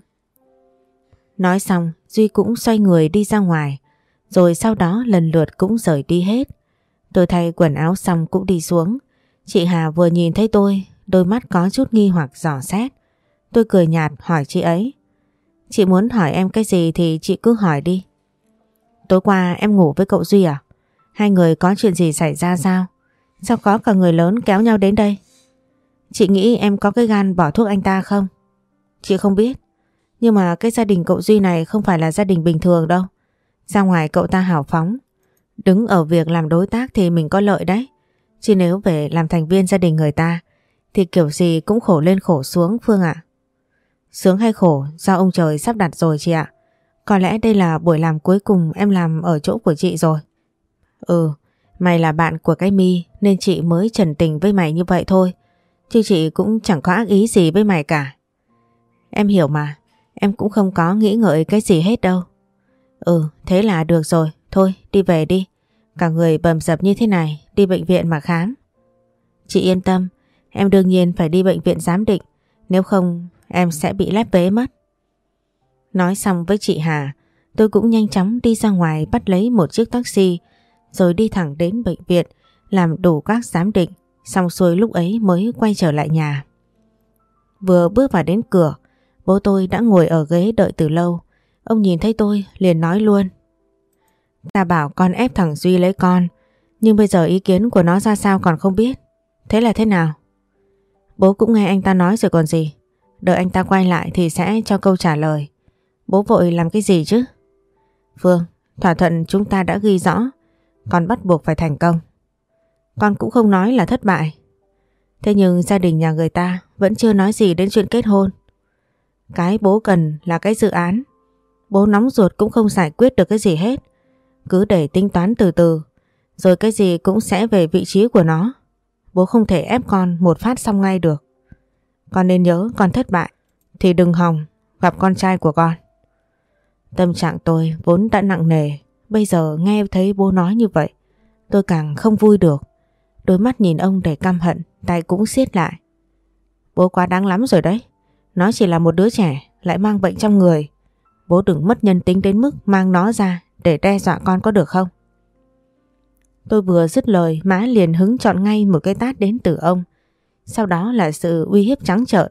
Nói xong Duy cũng xoay người đi ra ngoài, rồi sau đó lần lượt cũng rời đi hết. Tôi thay quần áo xong cũng đi xuống. Chị Hà vừa nhìn thấy tôi, đôi mắt có chút nghi hoặc dò xét. Tôi cười nhạt hỏi chị ấy. Chị muốn hỏi em cái gì thì chị cứ hỏi đi. Tối qua em ngủ với cậu Duy à? Hai người có chuyện gì xảy ra sao? Sao có cả người lớn kéo nhau đến đây? Chị nghĩ em có cái gan bỏ thuốc anh ta không? Chị không biết. Nhưng mà cái gia đình cậu Duy này không phải là gia đình bình thường đâu. Ra ngoài cậu ta hào phóng. Đứng ở việc làm đối tác thì mình có lợi đấy. Chứ nếu về làm thành viên gia đình người ta thì kiểu gì cũng khổ lên khổ xuống Phương ạ. Sướng hay khổ do ông trời sắp đặt rồi chị ạ. Có lẽ đây là buổi làm cuối cùng em làm ở chỗ của chị rồi. Ừ, mày là bạn của cái My nên chị mới trần tình với mày như vậy thôi. Chứ chị cũng chẳng có ác ý gì với mày cả. Em hiểu mà, em cũng không có nghĩ ngợi cái gì hết đâu. Ừ, thế là được rồi, thôi đi về đi. Cả người bầm dập như thế này, đi bệnh viện mà khám. Chị yên tâm, em đương nhiên phải đi bệnh viện giám định, nếu không em sẽ bị lép vế mất. Nói xong với chị Hà, tôi cũng nhanh chóng đi ra ngoài bắt lấy một chiếc taxi, rồi đi thẳng đến bệnh viện làm đủ các giám định, xong xuôi lúc ấy mới quay trở lại nhà. Vừa bước vào đến cửa, bố tôi đã ngồi ở ghế đợi từ lâu. Ông nhìn thấy tôi liền nói luôn. Ta bảo con ép thằng Duy lấy con, nhưng bây giờ ý kiến của nó ra sao còn không biết. Thế là thế nào? Bố cũng nghe anh ta nói rồi còn gì. Đợi anh ta quay lại thì sẽ cho câu trả lời. Bố vội làm cái gì chứ? Phương, thỏa thuận chúng ta đã ghi rõ, con bắt buộc phải thành công. Con cũng không nói là thất bại. Thế nhưng gia đình nhà người ta vẫn chưa nói gì đến chuyện kết hôn. Cái bố cần là cái dự án. Bố nóng ruột cũng không giải quyết được cái gì hết. Cứ để tính toán từ từ, rồi cái gì cũng sẽ về vị trí của nó. Bố không thể ép con một phát xong ngay được. Con nên nhớ con thất bại thì đừng hòng gặp con trai của con. Tâm trạng tôi vốn đã nặng nề, bây giờ nghe thấy bố nói như vậy, tôi càng không vui được. Đôi mắt nhìn ông đầy căm hận, tay cũng siết lại. Bố quá đáng lắm rồi đấy. Nó chỉ là một đứa trẻ, lại mang bệnh trong người. Bố đừng mất nhân tính đến mức mang nó ra để đe dọa con có được không? Tôi vừa dứt lời, má liền hứng chọn ngay một cái tát đến từ ông. Sau đó là sự uy hiếp trắng trợn.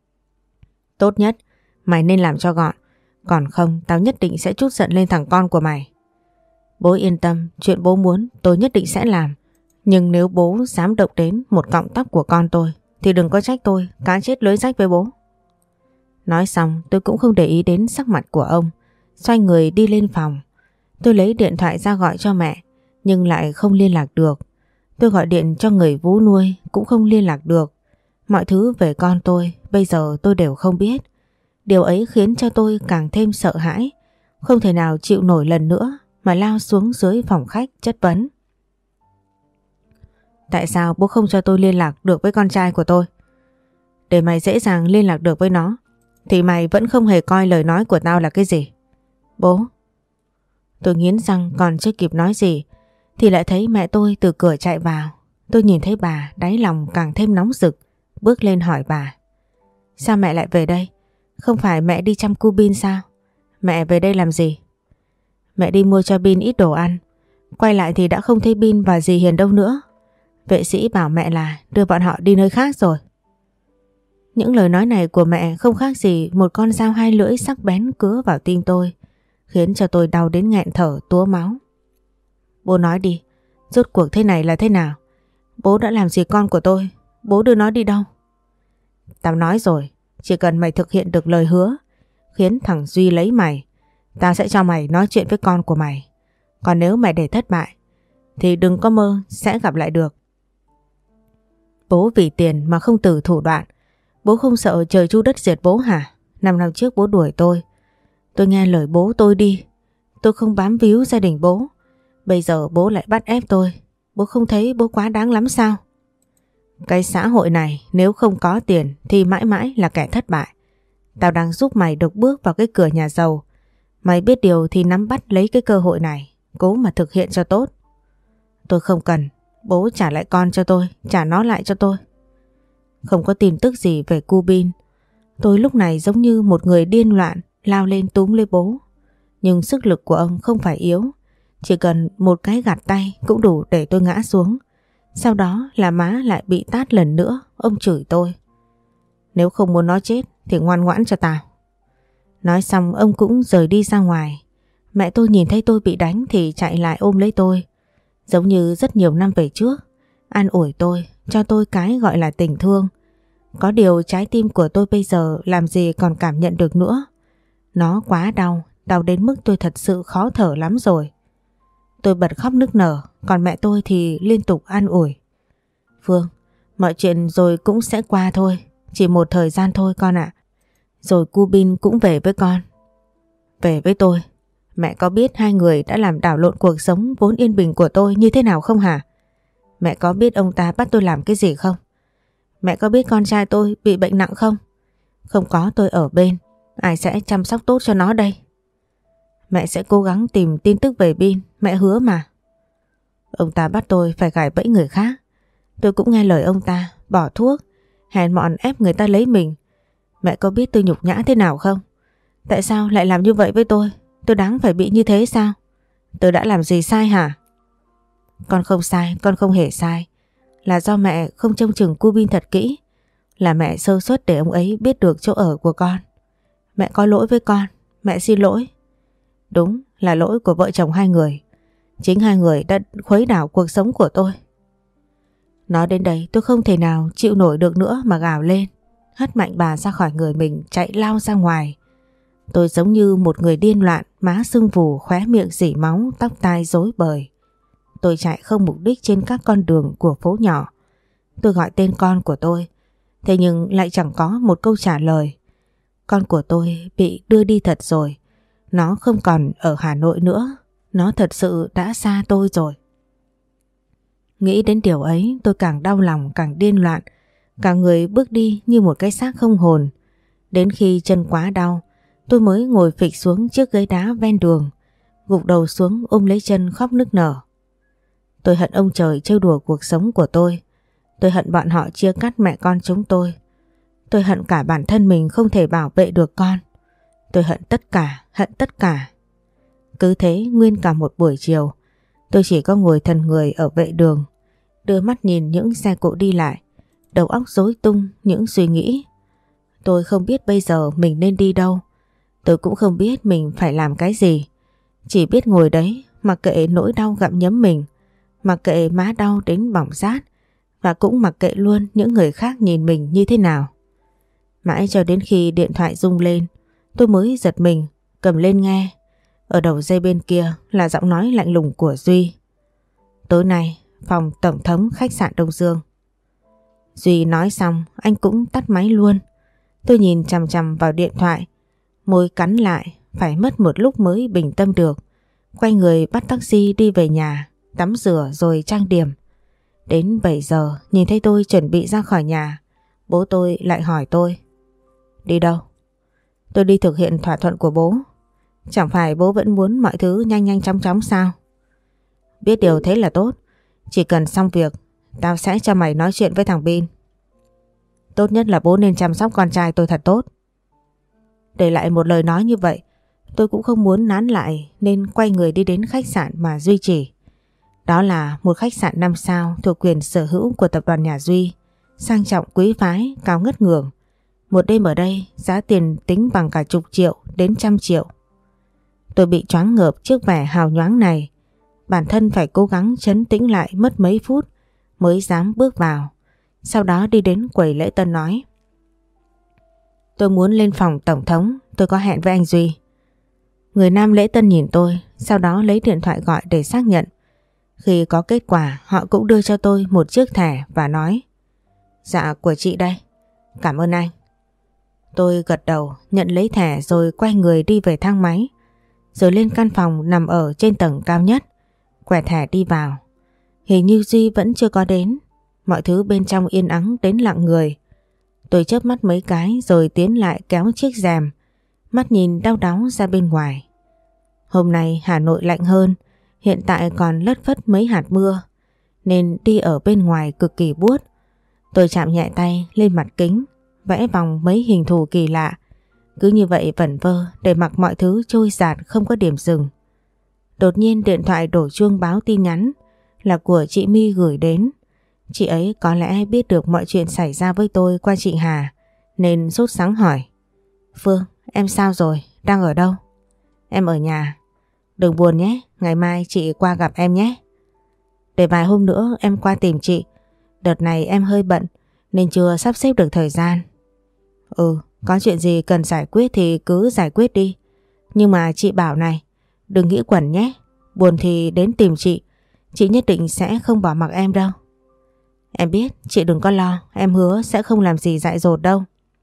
Tốt nhất, mày nên làm cho gọn. Còn không, tao nhất định sẽ trút giận lên thằng con của mày. Bố yên tâm, chuyện bố muốn tôi nhất định sẽ làm. Nhưng nếu bố dám động đến một cọng tóc của con tôi thì đừng có trách tôi cá chết lưới rách với bố. Nói xong tôi cũng không để ý đến sắc mặt của ông, xoay người đi lên phòng. Tôi lấy điện thoại ra gọi cho mẹ, nhưng lại không liên lạc được. Tôi gọi điện cho người Vũ nuôi cũng không liên lạc được. Mọi thứ về con tôi bây giờ tôi đều không biết. Điều ấy khiến cho tôi càng thêm sợ hãi, không thể nào chịu nổi lần nữa mà lao xuống dưới phòng khách chất vấn. Tại sao bố không cho tôi liên lạc được với con trai của tôi? để mày dễ dàng liên lạc được với nó, thì mày vẫn không hề coi lời nói của tao là cái gì. Bố. Tôi nghiến răng còn chưa kịp nói gì thì lại thấy mẹ tôi từ cửa chạy vào. Tôi nhìn thấy bà, đáy lòng càng thêm nóng rực, bước lên hỏi bà. Sao mẹ lại về đây? Không phải mẹ đi chăm cu Bin sao? Mẹ về đây làm gì? Mẹ đi mua cho Bin ít đồ ăn. Quay lại thì đã không thấy Bin và dì Hiền đâu nữa. Vệ sĩ bảo mẹ là đưa bọn họ đi nơi khác rồi. Những lời nói này của mẹ không khác gì một con dao hai lưỡi sắc bén cứa vào tim tôi, khiến cho tôi đau đến nghẹn thở túa máu. Bố nói đi, rốt cuộc thế này là thế nào? Bố đã làm gì con của tôi? Bố đưa nó đi đâu? Tao nói rồi, chỉ cần mày thực hiện được lời hứa, khiến thằng Duy lấy mày, tao sẽ cho mày nói chuyện với con của mày. Còn nếu mày để thất bại, thì đừng có mơ sẽ gặp lại được. Bố vì tiền mà không từ thủ đoạn. Bố không sợ trời chu đất diệt bố hả? Năm năm trước bố đuổi tôi. Tôi nghe lời bố tôi đi. Tôi không bám víu gia đình bố. Bây giờ bố lại bắt ép tôi. Bố không thấy bố quá đáng lắm sao? Cái xã hội này nếu không có tiền thì mãi mãi là kẻ thất bại. Tao đang giúp mày được bước vào cái cửa nhà giàu. Mày biết điều thì nắm bắt lấy cái cơ hội này, cố mà thực hiện cho tốt. Tôi không cần. Bố trả lại con cho tôi, trả nó lại cho tôi. Không có tin tức gì về cu Bin. Tôi lúc này giống như một người điên loạn lao lên túm lấy bố. Nhưng sức lực của ông không phải yếu. Chỉ cần một cái gạt tay cũng đủ để tôi ngã xuống. Sau đó là má lại bị tát lần nữa. Ông chửi tôi. Nếu không muốn nó chết thì ngoan ngoãn cho tao. Nói xong ông cũng rời đi ra ngoài. Mẹ tôi nhìn thấy tôi bị đánh thì chạy lại ôm lấy tôi. Giống như rất nhiều năm về trước, an ủi tôi, cho tôi cái gọi là tình thương. Có điều trái tim của tôi bây giờ làm gì còn cảm nhận được nữa. Nó quá đau, đau đến mức tôi thật sự khó thở lắm rồi. Tôi bật khóc nức nở, còn mẹ tôi thì liên tục an ủi. Phương, mọi chuyện rồi cũng sẽ qua thôi, chỉ một thời gian thôi con ạ. Rồi cu Bin cũng về với con. Về với tôi? Mẹ có biết hai người đã làm đảo lộn cuộc sống vốn yên bình của tôi như thế nào không hả? Mẹ có biết ông ta bắt tôi làm cái gì không? Mẹ có biết con trai tôi bị bệnh nặng không? Không có tôi ở bên, ai sẽ chăm sóc tốt cho nó đây? Mẹ sẽ cố gắng tìm tin tức về Bin, mẹ hứa mà. Ông ta bắt tôi phải gài bẫy người khác. Tôi cũng nghe lời ông ta, bỏ thuốc, hèn mọn ép người ta lấy mình. Mẹ có biết tôi nhục nhã thế nào không? Tại sao lại làm như vậy với tôi? Tôi đáng phải bị như thế sao? Tôi đã làm gì sai hả? Con không sai, con không hề sai. Là do mẹ không trông chừng cu Bin thật kỹ. Là mẹ sơ suất để ông ấy biết được chỗ ở của con. Mẹ có lỗi với con, mẹ xin lỗi. Đúng là lỗi của vợ chồng hai người. Chính hai người đã khuấy đảo cuộc sống của tôi. Nói đến đây tôi không thể nào chịu nổi được nữa mà gào lên. Hất mạnh bà ra khỏi người mình, chạy lao ra ngoài. Tôi giống như một người điên loạn, má sưng vù, khóe miệng rỉ máu, tóc tai rối bời. Tôi chạy không mục đích trên các con đường của phố nhỏ. Tôi gọi tên con của tôi, thế nhưng lại chẳng có một câu trả lời. Con của tôi bị đưa đi thật rồi. Nó không còn ở Hà Nội nữa. Nó thật sự đã xa tôi rồi. Nghĩ đến điều ấy tôi càng đau lòng, càng điên loạn. Cả người bước đi như một cái xác không hồn. Đến khi chân quá đau, tôi mới ngồi phịch xuống chiếc ghế đá ven đường, gục đầu xuống ôm lấy chân khóc nức nở. Tôi hận ông trời trêu đùa cuộc sống của tôi. Tôi hận bọn họ chia cắt mẹ con chúng tôi. Tôi hận cả bản thân mình không thể bảo vệ được con. Tôi hận tất cả, hận tất cả. Cứ thế nguyên cả một buổi chiều, tôi chỉ có ngồi thần người ở vệ đường, đưa mắt nhìn những xe cộ đi lại, đầu óc rối tung những suy nghĩ. Tôi không biết bây giờ mình nên đi đâu. Tôi cũng không biết mình phải làm cái gì. Chỉ biết ngồi đấy mặc kệ nỗi đau gặm nhấm mình, mặc kệ má đau đến bỏng rát, và cũng mặc kệ luôn những người khác nhìn mình như thế nào. Mãi cho đến khi điện thoại rung lên, tôi mới giật mình, cầm lên nghe. Ở đầu dây bên kia là giọng nói lạnh lùng của Duy. Tối nay, phòng tổng thống khách sạn Đông Dương. Duy nói xong, anh cũng tắt máy luôn. Tôi nhìn chằm chằm vào điện thoại, môi cắn lại, phải mất một lúc mới bình tâm được. Quay người bắt taxi đi về nhà, tắm rửa rồi trang điểm. Đến bảy giờ nhìn thấy tôi chuẩn bị ra khỏi nhà, Bố tôi lại hỏi tôi. Đi đâu? Tôi đi thực hiện thỏa thuận của bố. Chẳng phải bố vẫn muốn mọi thứ nhanh nhanh chóng chóng sao? Biết điều thế là tốt. Chỉ cần xong việc, tao sẽ cho mày nói chuyện với thằng Bin. Tốt nhất là bố nên chăm sóc con trai tôi thật tốt. Để lại một lời nói như vậy, tôi cũng không muốn nán lại nên quay người đi đến khách sạn mà Duy chỉ. Đó là một khách sạn năm sao thuộc quyền sở hữu của tập đoàn nhà Duy, sang trọng quý phái, cao ngất ngưởng. Một đêm ở đây giá tiền tính bằng cả chục triệu đến trăm triệu. Tôi bị choáng ngợp trước vẻ hào nhoáng này. Bản thân phải cố gắng trấn tĩnh lại mất mấy phút mới dám bước vào. Sau đó đi đến quầy lễ tân nói. Tôi muốn lên phòng tổng thống, tôi có hẹn với anh Duy. Người nam lễ tân nhìn tôi, sau đó lấy điện thoại gọi để xác nhận. Khi có kết quả, họ cũng đưa cho tôi một chiếc thẻ và nói. Dạ, của chị đây. Cảm ơn anh. Tôi gật đầu, nhận lấy thẻ rồi quay người đi về thang máy. Rồi lên căn phòng nằm ở trên tầng cao nhất. Quẹt thẻ đi vào. Hình như Duy vẫn chưa có đến. Mọi thứ bên trong yên ắng đến lặng người. Tôi chớp mắt mấy cái rồi tiến lại kéo chiếc rèm. Mắt nhìn đau đáu ra bên ngoài. Hôm nay Hà Nội lạnh hơn. Hiện tại còn lất phất mấy hạt mưa. Nên đi ở bên ngoài cực kỳ buốt. Tôi chạm nhẹ tay lên mặt kính. Vẽ vòng mấy hình thù kỳ lạ. Cứ như vậy vẩn vơ để mặc mọi thứ trôi dạt không có điểm dừng. Đột nhiên điện thoại đổ chuông báo tin nhắn. Là của chị My gửi đến. Chị ấy có lẽ biết được mọi chuyện xảy ra với tôi qua chị Hà, nên sốt sắng hỏi. Phương, em sao rồi? Đang ở đâu? Em ở nhà. Đừng buồn nhé, ngày mai chị qua gặp em nhé. Để vài hôm nữa em qua tìm chị. Đợt này em hơi bận nên chưa sắp xếp được thời gian. Ừ, có chuyện gì cần giải quyết thì cứ giải quyết đi. Nhưng mà chị bảo này, đừng nghĩ quẩn nhé. Buồn thì đến tìm chị. Chị nhất định sẽ không bỏ mặc em đâu. Em biết, chị đừng có lo, em hứa sẽ không làm gì dại dột đâu.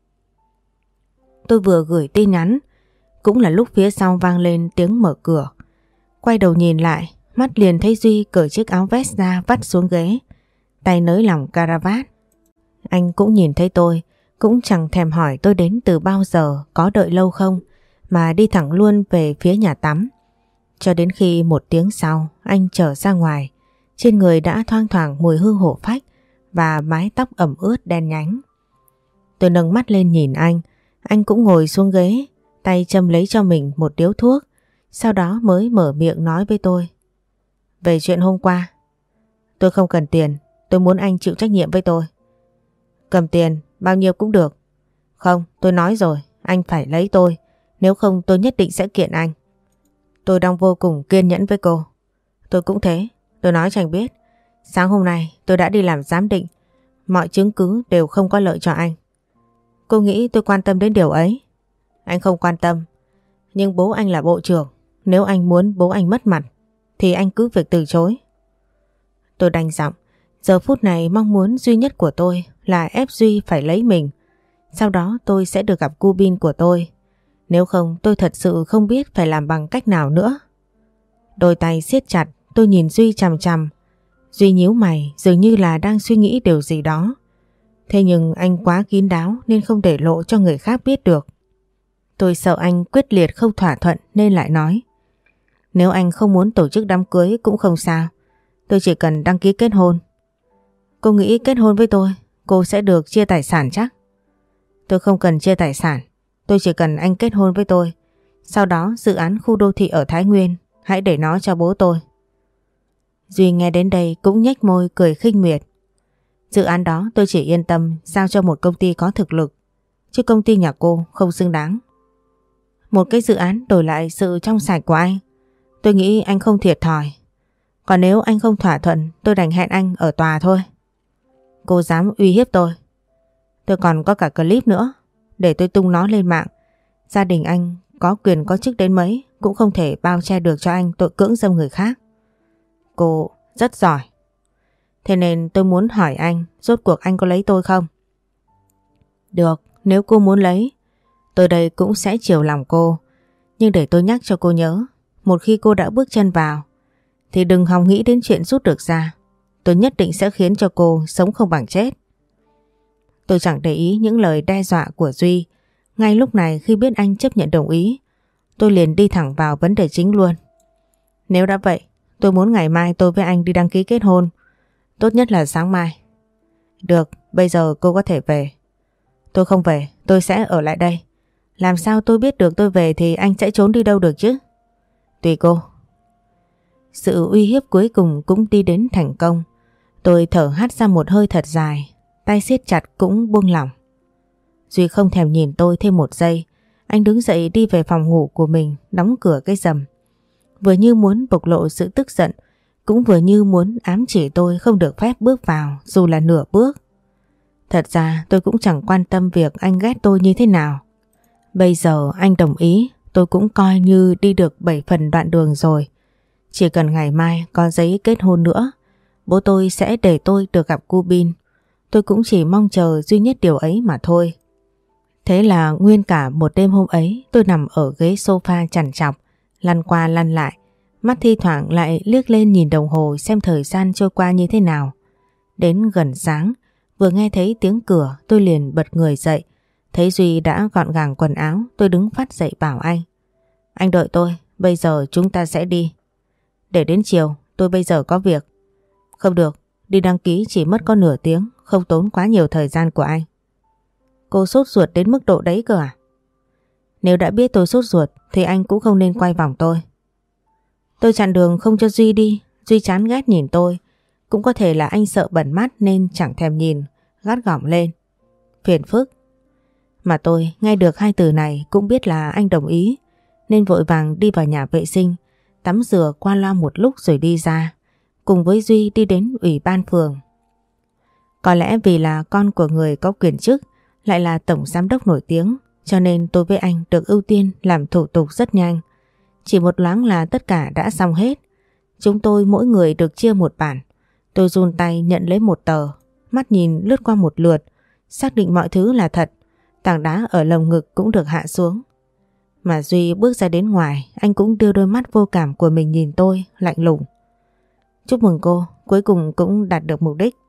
Tôi vừa gửi tin nhắn, cũng là lúc phía sau vang lên tiếng mở cửa. Quay đầu nhìn lại, mắt liền thấy Duy cởi chiếc áo vest ra vắt xuống ghế, tay nới lỏng caravat. Anh cũng nhìn thấy tôi, cũng chẳng thèm hỏi tôi đến từ bao giờ, có đợi lâu không, mà đi thẳng luôn về phía nhà tắm. Cho đến khi một tiếng sau, anh trở ra ngoài, trên người đã thoang thoảng mùi hương hổ phách và mái tóc ẩm ướt đen nhánh. Tôi nâng mắt lên nhìn anh, anh cũng ngồi xuống ghế, tay châm lấy cho mình một điếu thuốc, sau đó mới mở miệng nói với tôi. Về chuyện hôm qua, tôi không cần tiền, tôi muốn anh chịu trách nhiệm với tôi. Cầm tiền, bao nhiêu cũng được. Không, tôi nói rồi, anh phải lấy tôi, nếu không tôi nhất định sẽ kiện anh. Tôi đang vô cùng kiên nhẫn với cô. Tôi cũng thế, tôi nói cho anh biết. Sáng hôm nay tôi đã đi làm giám định. Mọi chứng cứ đều không có lợi cho anh. Cô nghĩ tôi quan tâm đến điều ấy? Anh không quan tâm. Nhưng bố anh là bộ trưởng. Nếu anh muốn bố anh mất mặt thì anh cứ việc từ chối. Tôi đanh giọng. Giờ phút này mong muốn duy nhất của tôi là ép Duy phải lấy mình. Sau đó tôi sẽ được gặp cu Bin của tôi. Nếu không tôi thật sự không biết phải làm bằng cách nào nữa. Đôi tay siết chặt, tôi nhìn Duy chằm chằm. Duy nhíu mày dường như là đang suy nghĩ điều gì đó. Thế nhưng anh quá kín đáo nên không để lộ cho người khác biết được. Tôi sợ anh quyết liệt không thỏa thuận nên lại nói. Nếu anh không muốn tổ chức đám cưới cũng không sao. Tôi chỉ cần đăng ký kết hôn. Cô nghĩ kết hôn với tôi, cô sẽ được chia tài sản chắc? Tôi không cần chia tài sản. Tôi chỉ cần anh kết hôn với tôi. Sau đó dự án khu đô thị ở Thái Nguyên, hãy để nó cho bố tôi. Duy nghe đến đây cũng nhếch môi cười khinh miệt. Dự án đó tôi chỉ yên tâm giao cho một công ty có thực lực, chứ công ty nhà cô không xứng đáng. Một cái dự án đổi lại sự trong sạch của anh, tôi nghĩ anh không thiệt thòi. Còn nếu anh không thỏa thuận, tôi đành hẹn anh ở tòa thôi. Cô dám uy hiếp tôi? Tôi còn có cả clip nữa, để tôi tung nó lên mạng. Gia đình anh có quyền có chức đến mấy cũng không thể bao che được cho anh tội cưỡng dâm người khác. Cô rất giỏi. Thế nên tôi muốn hỏi anh, rốt cuộc anh có lấy tôi không? Được, nếu cô muốn lấy, tôi đây cũng sẽ chiều lòng cô. Nhưng để tôi nhắc cho cô nhớ, một khi cô đã bước chân vào, thì đừng hòng nghĩ đến chuyện rút được ra. Tôi nhất định sẽ khiến cho cô sống không bằng chết. Tôi chẳng để ý những lời đe dọa của Duy. Ngay lúc này khi biết anh chấp nhận đồng ý, tôi liền đi thẳng vào vấn đề chính luôn. Nếu đã vậy, tôi muốn ngày mai tôi với anh đi đăng ký kết hôn. Tốt nhất là sáng mai. Được, bây giờ cô có thể về. Tôi không về, tôi sẽ ở lại đây. Làm sao tôi biết được tôi về thì anh sẽ trốn đi đâu được chứ? Tùy cô. Sự uy hiếp cuối cùng cũng đi đến thành công. Tôi thở hắt ra một hơi thật dài, tay siết chặt cũng buông lỏng. Duy không thèm nhìn tôi thêm một giây. Anh đứng dậy đi về phòng ngủ của mình, đóng cửa cái rầm. Vừa như muốn bộc lộ sự tức giận, cũng vừa như muốn ám chỉ tôi không được phép bước vào dù là nửa bước. Thật ra tôi cũng chẳng quan tâm việc anh ghét tôi như thế nào. Bây giờ anh đồng ý, tôi cũng coi như đi được bảy phần đoạn đường rồi. Chỉ cần ngày mai có giấy kết hôn nữa, bố tôi sẽ để tôi được gặp cô Bin. Tôi cũng chỉ mong chờ duy nhất điều ấy mà thôi. Thế là nguyên cả một đêm hôm ấy tôi nằm ở ghế sofa trằn trọc, lăn qua lăn lại, mắt thi thoảng lại liếc lên nhìn đồng hồ xem thời gian trôi qua như thế nào. Đến gần sáng, vừa nghe thấy tiếng cửa tôi liền bật người dậy. Thấy Duy đã gọn gàng quần áo, tôi đứng phát dậy bảo anh. Anh đợi tôi, bây giờ chúng ta sẽ đi. Để đến chiều, tôi bây giờ có việc. Không được, đi đăng ký chỉ mất có nửa tiếng, không tốn quá nhiều thời gian của anh. Cô sốt ruột đến mức độ đấy cơ à? Nếu đã biết tôi sốt ruột thì anh cũng không nên quay vòng tôi. Tôi chặn đường không cho Duy đi, Duy chán ghét nhìn tôi. Cũng có thể là anh sợ bẩn mắt nên chẳng thèm nhìn, gắt gỏng lên. Phiền phức. Mà tôi nghe được hai từ này cũng biết là anh đồng ý, nên vội vàng đi vào nhà vệ sinh, tắm rửa qua loa một lúc rồi đi ra, cùng với Duy đi đến ủy ban phường. Có lẽ vì là con của người có quyền chức, lại là tổng giám đốc nổi tiếng, cho nên tôi với anh được ưu tiên làm thủ tục rất nhanh. Chỉ một loáng là tất cả đã xong hết. Chúng tôi mỗi người được chia một bản. Tôi run tay nhận lấy một tờ, mắt nhìn lướt qua một lượt, xác định mọi thứ là thật. Tảng đá ở lồng ngực cũng được hạ xuống. Mà Duy bước ra đến ngoài, anh cũng đưa đôi mắt vô cảm của mình nhìn tôi, lạnh lùng. Chúc mừng cô, cuối cùng cũng đạt được mục đích.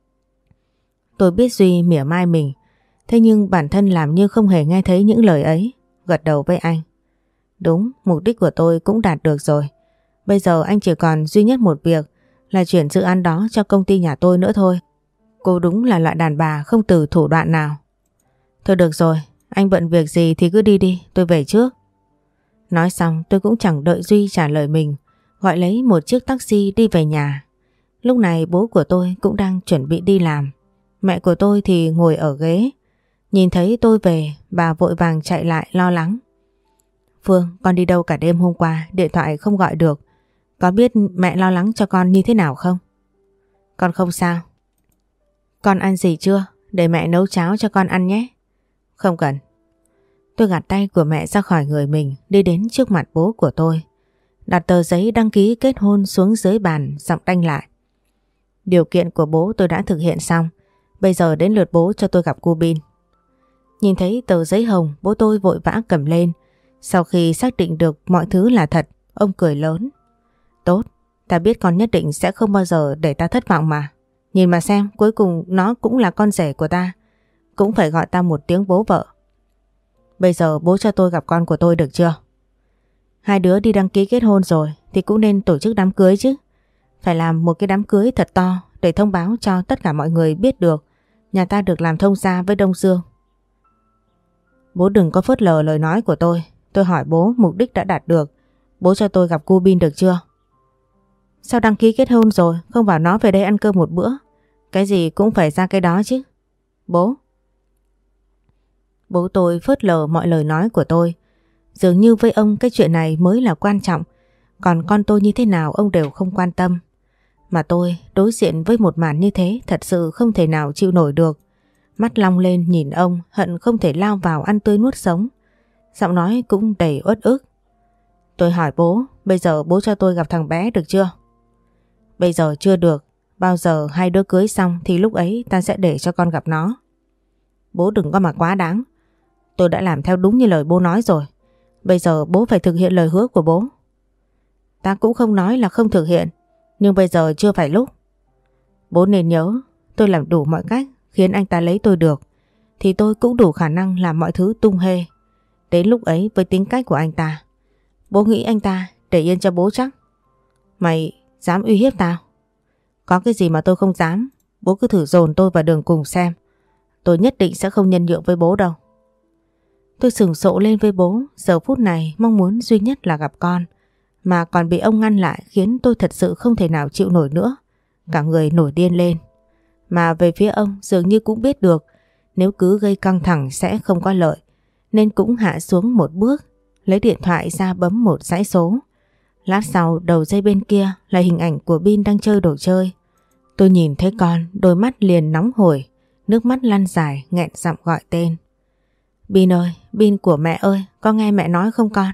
Tôi biết Duy mỉa mai mình, thế nhưng bản thân làm như không hề nghe thấy những lời ấy, gật đầu với anh. Đúng, mục đích của tôi cũng đạt được rồi. Bây giờ anh chỉ còn duy nhất một việc là chuyển dự án đó cho công ty nhà tôi nữa thôi. Cô đúng là loại đàn bà không từ thủ đoạn nào. Thôi được rồi, anh bận việc gì thì cứ đi đi, tôi về trước. Nói xong tôi cũng chẳng đợi Duy trả lời mình, gọi lấy một chiếc taxi đi về nhà. Lúc này bố của tôi cũng đang chuẩn bị đi làm. Mẹ của tôi thì ngồi ở ghế. Nhìn thấy tôi về, bà vội vàng chạy lại lo lắng. Phương, con đi đâu cả đêm hôm qua, điện thoại không gọi được. Có biết mẹ lo lắng cho con như thế nào không? Con không sao. Con ăn gì chưa? Để mẹ nấu cháo cho con ăn nhé. Không cần. Tôi gạt tay của mẹ ra khỏi người mình, đi đến trước mặt bố của tôi. Đặt tờ giấy đăng ký kết hôn xuống dưới bàn, giọng đanh lại. Điều kiện của bố tôi đã thực hiện xong. Bây giờ đến lượt bố cho tôi gặp cô Bin. Nhìn thấy tờ giấy hồng, bố tôi vội vã cầm lên. Sau khi xác định được mọi thứ là thật, ông cười lớn. Tốt, ta biết con nhất định sẽ không bao giờ để ta thất vọng mà. Nhìn mà xem, cuối cùng nó cũng là con rể của ta. Cũng phải gọi ta một tiếng bố vợ. Bây giờ bố cho tôi gặp con của tôi được chưa? Hai đứa đi đăng ký kết hôn rồi thì cũng nên tổ chức đám cưới chứ. Phải làm một cái đám cưới thật to để thông báo cho tất cả mọi người biết được nhà ta được làm thông gia với Đông Dương. Bố đừng có phớt lờ lời nói của tôi. Tôi hỏi bố mục đích đã đạt được. Bố cho tôi gặp cô Bin được chưa? Sao đăng ký kết hôn rồi không bảo nó về đây ăn cơm một bữa? Cái gì cũng phải ra cái đó chứ. Bố. Bố tôi phớt lờ mọi lời nói của tôi. Dường như với ông cái chuyện này mới là quan trọng. Còn con tôi như thế nào ông đều không quan tâm. Mà tôi đối diện với một màn như thế thật sự không thể nào chịu nổi được. Mắt long lên nhìn ông, hận không thể lao vào ăn tươi nuốt sống. Giọng nói cũng đầy uất ức. Tôi hỏi bố, bây giờ bố cho tôi gặp thằng bé được chưa? Bây giờ chưa được. Bao giờ hai đứa cưới xong thì lúc ấy ta sẽ để cho con gặp nó. Bố đừng có mà quá đáng. Tôi đã làm theo đúng như lời bố nói rồi. Bây giờ bố phải thực hiện lời hứa của bố. Ta cũng không nói là không thực hiện, nhưng bây giờ chưa phải lúc. Bố nên nhớ, tôi làm đủ mọi cách khiến anh ta lấy tôi được, thì tôi cũng đủ khả năng làm mọi thứ tung hê. Đến lúc ấy với tính cách của anh ta, bố nghĩ anh ta để yên cho bố chắc? Mày dám uy hiếp tao? Có cái gì mà tôi không dám. Bố cứ thử dồn tôi vào đường cùng xem. Tôi nhất định sẽ không nhân nhượng với bố đâu. Tôi sửng sộ lên với bố. Giờ phút này mong muốn duy nhất là gặp con, mà còn bị ông ngăn lại khiến tôi thật sự không thể nào chịu nổi nữa. Cả người nổi điên lên. Mà về phía ông dường như cũng biết được nếu cứ gây căng thẳng sẽ không có lợi, nên cũng hạ xuống một bước, lấy điện thoại ra bấm một dãy số. Lát sau đầu dây bên kia là hình ảnh của Bin đang chơi đồ chơi. Tôi nhìn thấy con, đôi mắt liền nóng hổi, nước mắt lăn dài nghẹn giọng gọi tên. Bin ơi, Bin của mẹ ơi, có nghe mẹ nói không con?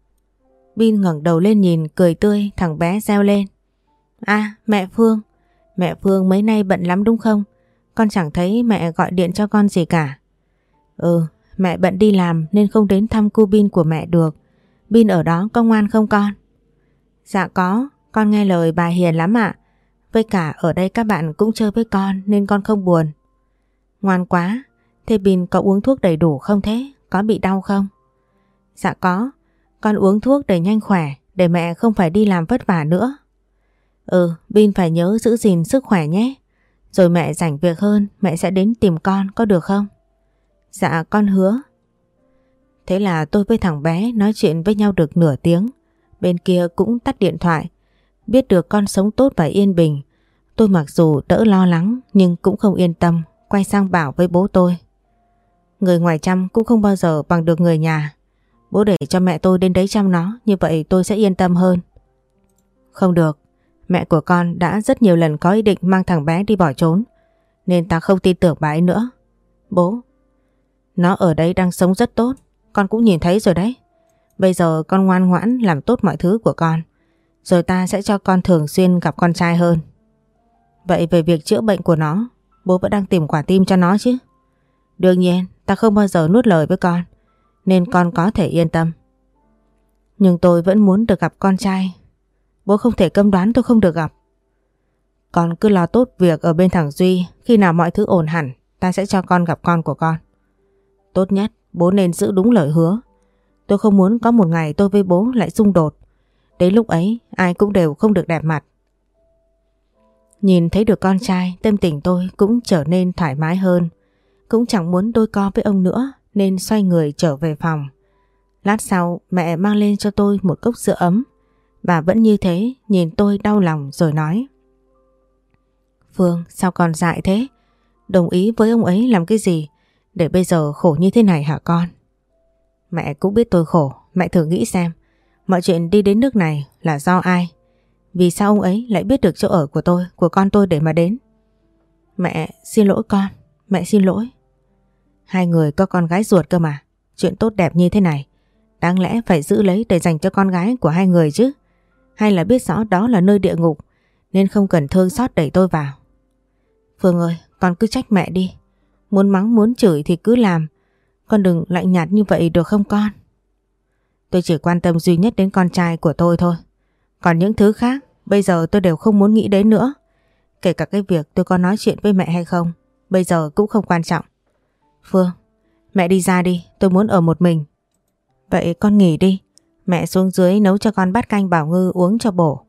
Bin ngẩng đầu lên nhìn cười tươi, thằng bé reo lên. À, mẹ Phương, mẹ Phương mấy nay bận lắm đúng không? Con chẳng thấy mẹ gọi điện cho con gì cả. Ừ, mẹ bận đi làm nên không đến thăm cô Bin của mẹ được. Bin ở đó có ngoan không con? Dạ có, con nghe lời bà hiền lắm ạ. Với cả ở đây các bạn cũng chơi với con nên con không buồn. Ngoan quá, thế Bin có uống thuốc đầy đủ không thế? Có bị đau không? Dạ có, con uống thuốc để nhanh khỏe, để mẹ không phải đi làm vất vả nữa. Ừ, Bin phải nhớ giữ gìn sức khỏe nhé. Rồi mẹ rảnh việc hơn, mẹ sẽ đến tìm con có được không? Dạ con hứa. Thế là tôi với thằng bé nói chuyện với nhau được nửa tiếng. Bên kia cũng tắt điện thoại. Biết được con sống tốt và yên bình, tôi mặc dù đỡ lo lắng nhưng cũng không yên tâm, quay sang bảo với bố tôi. Người ngoài chăm cũng không bao giờ bằng được người nhà. Bố để cho mẹ tôi đến đấy chăm nó, như vậy tôi sẽ yên tâm hơn. Không được, mẹ của con đã rất nhiều lần có ý định mang thằng bé đi bỏ trốn, nên ta không tin tưởng bà ấy nữa. Bố, nó ở đấy đang sống rất tốt, con cũng nhìn thấy rồi đấy. Bây giờ con ngoan ngoãn làm tốt mọi thứ của con, rồi ta sẽ cho con thường xuyên gặp con trai hơn. Vậy về việc chữa bệnh của nó, bố vẫn đang tìm quả tim cho nó chứ? Đương nhiên, ta không bao giờ nuốt lời với con, nên con có thể yên tâm. Nhưng tôi vẫn muốn được gặp con trai. Bố không thể cấm đoán tôi không được gặp. Con cứ lo tốt việc ở bên thằng Duy, khi nào mọi thứ ổn hẳn, ta sẽ cho con gặp con của con. Tốt nhất, bố nên giữ đúng lời hứa. Tôi không muốn có một ngày tôi với bố lại xung đột. Đến lúc ấy, ai cũng đều không được đẹp mặt. Nhìn thấy được con trai, tâm tình tôi cũng trở nên thoải mái hơn. Cũng chẳng muốn đôi co với ông nữa, nên xoay người trở về phòng. Lát sau, mẹ mang lên cho tôi một cốc sữa ấm. Bà vẫn như thế, nhìn tôi đau lòng rồi nói. Phương, sao con dại thế? Đồng ý với ông ấy làm cái gì để bây giờ khổ như thế này hả con? Mẹ cũng biết tôi khổ, mẹ thử nghĩ xem, mọi chuyện đi đến nước này là do ai? Vì sao ông ấy lại biết được chỗ ở của tôi, của con tôi để mà đến? Mẹ xin lỗi con, mẹ xin lỗi. Hai người có con gái ruột cơ mà, chuyện tốt đẹp như thế này, đáng lẽ phải giữ lấy để dành cho con gái của hai người chứ. Hay là biết rõ đó là nơi địa ngục, nên không cần thương xót đẩy tôi vào. Phương ơi, con cứ trách mẹ đi. Muốn mắng muốn chửi thì cứ làm. Con đừng lạnh nhạt như vậy được không con? Tôi chỉ quan tâm duy nhất đến con trai của tôi thôi. Còn những thứ khác bây giờ tôi đều không muốn nghĩ đến nữa. Kể cả cái việc tôi có nói chuyện với mẹ hay không, bây giờ cũng không quan trọng. Phương, mẹ đi ra đi, tôi muốn ở một mình. Vậy con nghỉ đi, mẹ xuống dưới nấu cho con bát canh Bảo Ngư uống cho bổ.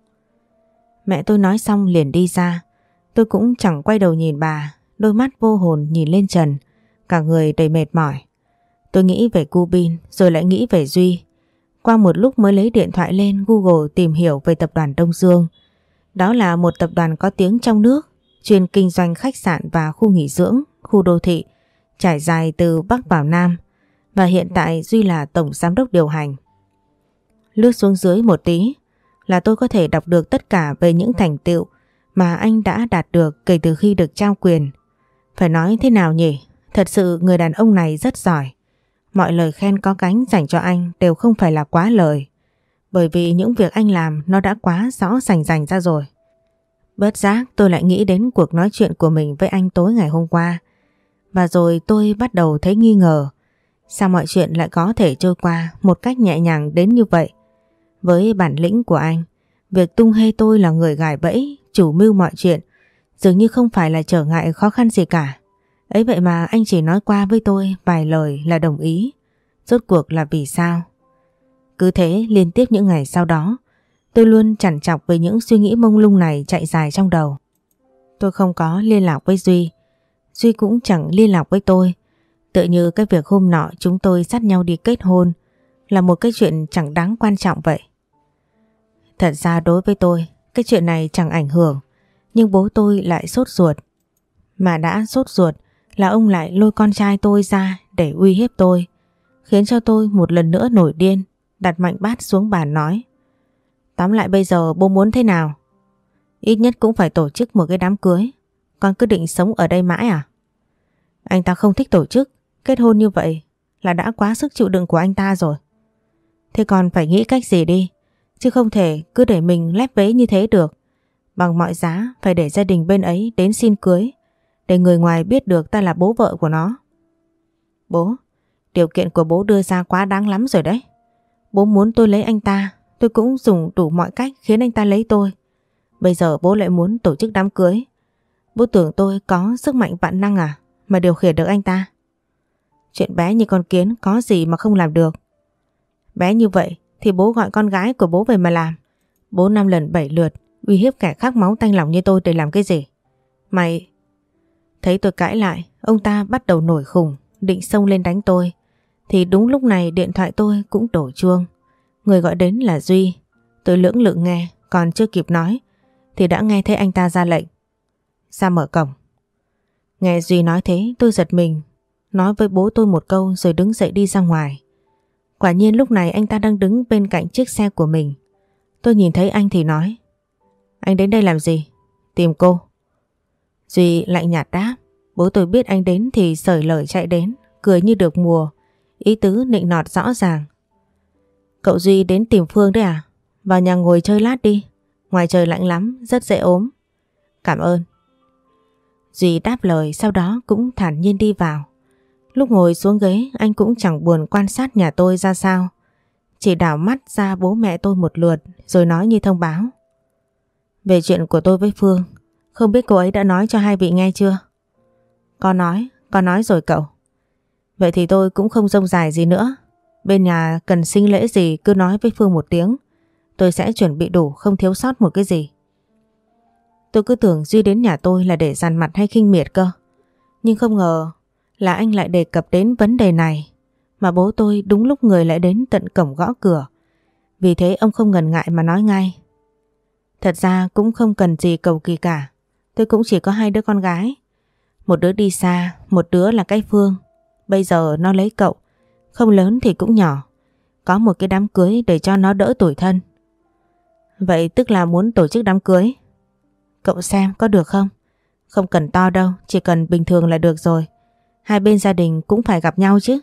Mẹ tôi nói xong liền đi ra. Tôi cũng chẳng quay đầu nhìn bà, đôi mắt vô hồn nhìn lên trần, cả người đầy mệt mỏi. Tôi nghĩ về cô Bin rồi lại nghĩ về Duy. Qua một lúc mới lấy điện thoại lên Google tìm hiểu về tập đoàn Đông Dương. Đó là một tập đoàn có tiếng trong nước, chuyên kinh doanh khách sạn và khu nghỉ dưỡng, khu đô thị, trải dài từ Bắc vào Nam. Và hiện tại Duy là tổng giám đốc điều hành. Lướt xuống dưới một tí là tôi có thể đọc được tất cả về những thành tựu mà anh đã đạt được kể từ khi được trao quyền. Phải nói thế nào nhỉ? Thật sự người đàn ông này rất giỏi. Mọi lời khen có cánh dành cho anh đều không phải là quá lời. Bởi vì những việc anh làm nó đã quá rõ rành rành ra rồi. Bất giác tôi lại nghĩ đến cuộc nói chuyện của mình với anh tối ngày hôm qua. Và rồi tôi bắt đầu thấy nghi ngờ. Sao mọi chuyện lại có thể trôi qua một cách nhẹ nhàng đến như vậy? Với bản lĩnh của anh, việc tung hê tôi là người gài bẫy, chủ mưu mọi chuyện, dường như không phải là trở ngại khó khăn gì cả. Ấy vậy mà anh chỉ nói qua với tôi vài lời là đồng ý. Rốt cuộc là vì sao? Cứ thế liên tiếp những ngày sau đó, tôi luôn trằn trọc với những suy nghĩ mông lung này chạy dài trong đầu. Tôi không có liên lạc với Duy. Duy cũng chẳng liên lạc với tôi. Tựa như cái việc hôm nọ chúng tôi dắt nhau đi kết hôn là một cái chuyện chẳng đáng quan trọng vậy. Thật ra đối với tôi, cái chuyện này chẳng ảnh hưởng, nhưng bố tôi lại sốt ruột. Mà đã sốt ruột là ông lại lôi con trai tôi ra để uy hiếp tôi, khiến cho tôi một lần nữa nổi điên, đặt mạnh bát xuống bàn nói: tóm lại bây giờ bố muốn thế nào? Ít nhất cũng phải tổ chức một cái đám cưới. Con cứ định sống ở đây mãi à? Anh ta không thích tổ chức, kết hôn như vậy là đã quá sức chịu đựng của anh ta rồi. Thế còn phải nghĩ cách gì đi, chứ không thể cứ để mình lép vế như thế được. Bằng mọi giá phải để gia đình bên ấy đến xin cưới, để người ngoài biết được ta là bố vợ của nó. Bố, điều kiện của bố đưa ra quá đáng lắm rồi đấy. Bố muốn tôi lấy anh ta, tôi cũng dùng đủ mọi cách khiến anh ta lấy tôi. Bây giờ bố lại muốn tổ chức đám cưới. Bố tưởng tôi có sức mạnh vạn năng à, mà điều khiển được anh ta? Chuyện bé như con kiến có gì mà không làm được. Bé như vậy thì bố gọi con gái của bố về mà làm. Bố năm lần bảy lượt uy hiếp kẻ khác máu tanh lòng như tôi để làm cái gì? Mày... Thấy tôi cãi lại, ông ta bắt đầu nổi khùng, định xông lên đánh tôi. Thì đúng lúc này điện thoại tôi cũng đổ chuông. Người gọi đến là Duy. Tôi lưỡng lự nghe, còn chưa kịp nói thì đã nghe thấy anh ta ra lệnh: ra mở cổng. Nghe Duy nói thế tôi giật mình, nói với bố tôi một câu rồi đứng dậy đi ra ngoài. Quả nhiên lúc này anh ta đang đứng bên cạnh chiếc xe của mình. Tôi nhìn thấy anh thì nói: anh đến đây làm gì? Tìm cô. Duy lạnh nhạt đáp. Bố tôi biết anh đến thì sởi lời chạy đến, cười như được mùa, ý tứ nịnh nọt rõ ràng. Cậu Duy đến tìm Phương đấy à? Vào nhà ngồi chơi lát đi, ngoài trời lạnh lắm, rất dễ ốm. Cảm ơn. Duy đáp lời, sau đó cũng thản nhiên đi vào. Lúc ngồi xuống ghế anh cũng chẳng buồn quan sát nhà tôi ra sao, chỉ đảo mắt ra bố mẹ tôi một lượt rồi nói như thông báo: về chuyện của tôi với Phương, không biết cô ấy đã nói cho hai vị nghe chưa? Con nói, con nói rồi cậu. Vậy thì tôi cũng không rông dài gì nữa. Bên nhà cần sinh lễ gì cứ nói với Phương một tiếng, tôi sẽ chuẩn bị đủ, không thiếu sót một cái gì. Tôi cứ tưởng Duy đến nhà tôi là để dằn mặt hay khinh miệt cơ, nhưng không ngờ là anh lại đề cập đến vấn đề này. Mà bố tôi đúng lúc người lại đến tận cổng gõ cửa. Vì thế ông không ngần ngại mà nói ngay: thật ra cũng không cần gì cầu kỳ cả. Tôi cũng chỉ có hai đứa con gái. Một đứa đi xa, một đứa là cái Phương. Bây giờ nó lấy cậu, không lớn thì cũng nhỏ. Có một cái đám cưới để cho nó đỡ tủi thân. Vậy tức là muốn tổ chức đám cưới. Cậu xem có được không? Không cần to đâu, chỉ cần bình thường là được rồi. Hai bên gia đình cũng phải gặp nhau chứ.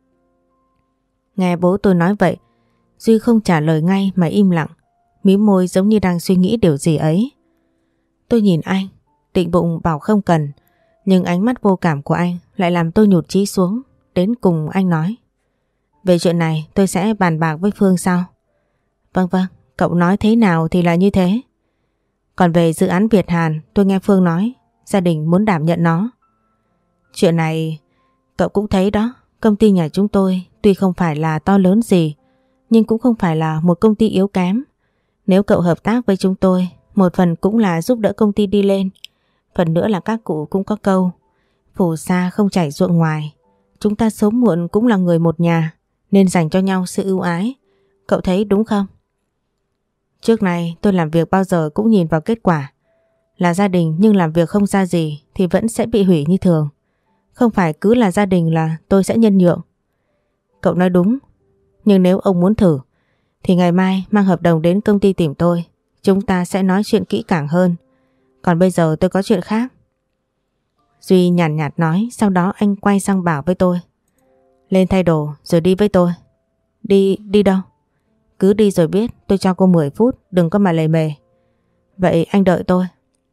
Nghe bố tôi nói vậy, Duy không trả lời ngay mà im lặng, mím môi giống như đang suy nghĩ điều gì ấy. Tôi nhìn anh, định bụng bảo không cần, nhưng ánh mắt vô cảm của anh lại làm tôi nhụt chí xuống. Đến cùng anh nói: về chuyện này tôi sẽ bàn bạc với Phương sau. Vâng vâng, cậu nói thế nào thì là như thế. Còn về dự án Việt Hàn, tôi nghe Phương nói gia đình muốn đảm nhận nó. Chuyện này cậu cũng thấy đó, công ty nhà chúng tôi tuy không phải là to lớn gì, nhưng cũng không phải là một công ty yếu kém. Nếu cậu hợp tác với chúng tôi, một phần cũng là giúp đỡ công ty đi lên, phần nữa là các cụ cũng có câu: phù sa không chảy ruộng ngoài. Chúng ta sớm muộn cũng là người một nhà, nên dành cho nhau sự ưu ái. Cậu thấy đúng không? Trước này tôi làm việc bao giờ cũng nhìn vào kết quả. Là gia đình nhưng làm việc không ra gì thì vẫn sẽ bị hủy như thường. Không phải cứ là gia đình là tôi sẽ nhân nhượng. Cậu nói đúng, nhưng nếu ông muốn thử thì ngày mai mang hợp đồng đến công ty tìm tôi. Chúng ta sẽ nói chuyện kỹ càng hơn. Còn bây giờ tôi có chuyện khác. Duy nhàn nhạt, nhạt nói, sau đó anh quay sang bảo với tôi: lên thay đồ rồi đi với tôi. Đi, đi đâu? Cứ đi rồi biết, tôi cho cô mười phút, đừng có mà lề mề. Vậy anh đợi tôi.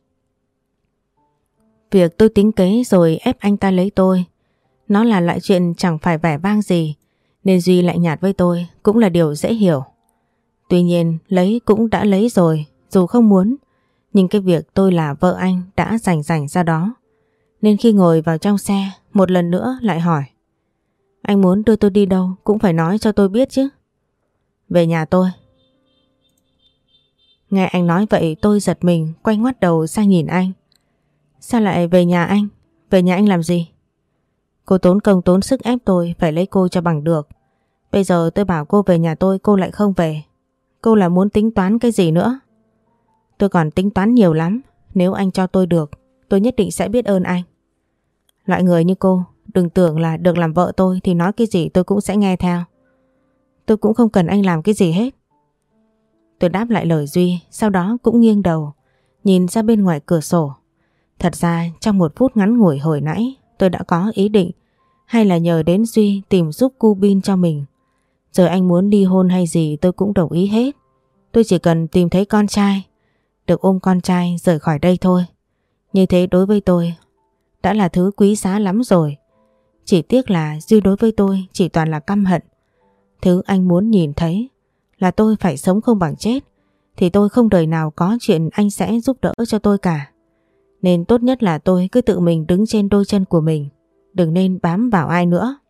Việc tôi tính kế rồi ép anh ta lấy tôi, nó là lại chuyện chẳng phải vẻ vang gì, nên Duy lạnh nhạt với tôi cũng là điều dễ hiểu. Tuy nhiên lấy cũng đã lấy rồi, dù không muốn, nhưng cái việc tôi là vợ anh đã rành rành ra đó. nên khi ngồi vào trong xe một lần nữa lại hỏi: Anh muốn đưa tôi đi đâu cũng phải nói cho tôi biết chứ. Về nhà tôi. Nghe anh nói vậy tôi giật mình, quay ngoắt đầu sang nhìn anh. Sao lại về nhà anh? Về nhà anh làm gì? Cô tốn công tốn sức ép tôi phải lấy cô cho bằng được. Bây giờ tôi bảo cô về nhà tôi cô lại không về. Cô là muốn tính toán cái gì nữa? Tôi còn tính toán nhiều lắm. Nếu anh cho tôi được, tôi nhất định sẽ biết ơn anh. Loại người như cô, đừng tưởng là được làm vợ tôi thì nói cái gì tôi cũng sẽ nghe theo. Tôi cũng không cần anh làm cái gì hết. Tôi đáp lại lời Duy, sau đó cũng nghiêng đầu, nhìn ra bên ngoài cửa sổ. Thật ra trong một phút ngắn ngủi hồi nãy, tôi đã có ý định hay là nhờ đến Duy tìm giúp cu bin cho mình. Giờ anh muốn ly hôn hay gì tôi cũng đồng ý hết. Tôi chỉ cần tìm thấy con trai, được ôm con trai rời khỏi đây thôi. Như thế đối với tôi đã là thứ quý giá lắm rồi. Chỉ tiếc là Duy đối với tôi chỉ toàn là căm hận. Thứ anh muốn nhìn thấy là tôi phải sống không bằng chết, thì tôi không đời nào có chuyện anh sẽ giúp đỡ cho tôi cả. Nên tốt nhất là tôi cứ tự mình đứng trên đôi chân của mình, đừng nên bám vào ai nữa.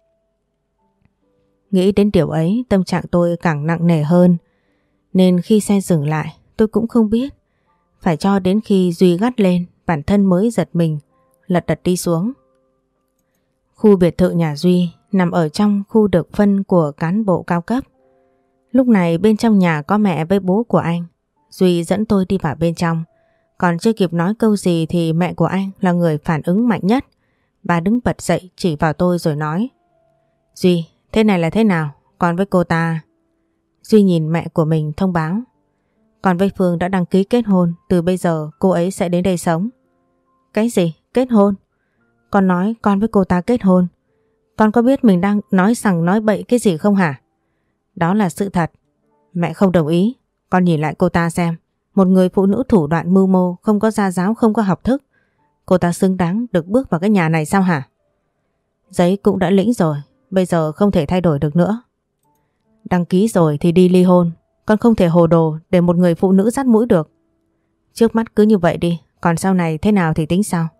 Nghĩ đến điều ấy, tâm trạng tôi càng nặng nề hơn. Nên khi xe dừng lại, tôi cũng không biết. Phải cho đến khi Duy gắt lên, bản thân mới giật mình, lật đật đi xuống. Khu biệt thự nhà Duy nằm ở trong khu được phân của cán bộ cao cấp. Lúc này bên trong nhà có mẹ với bố của anh. Duy dẫn tôi đi vào bên trong. Còn chưa kịp nói câu gì thì mẹ của anh là người phản ứng mạnh nhất. Bà đứng bật dậy chỉ vào tôi rồi nói: Duy, thế này là thế nào? Con với cô ta... Duy nhìn mẹ của mình thông báo: Con với Phương đã đăng ký kết hôn, từ bây giờ cô ấy sẽ đến đây sống. Cái gì? Kết hôn? Con nói con với cô ta kết hôn. Con có biết mình đang nói sằng nói bậy cái gì không hả? Đó là sự thật. Mẹ không đồng ý. Con nhìn lại cô ta xem. Một người phụ nữ thủ đoạn mưu mô, không có gia giáo, không có học thức. Cô ta xứng đáng được bước vào cái nhà này sao hả? Giấy cũng đã lĩnh rồi, bây giờ không thể thay đổi được nữa. Đăng ký rồi thì đi ly hôn. Con không thể hồ đồ để một người phụ nữ dắt mũi được. Trước mắt cứ như vậy đi, còn sau này thế nào thì tính sau.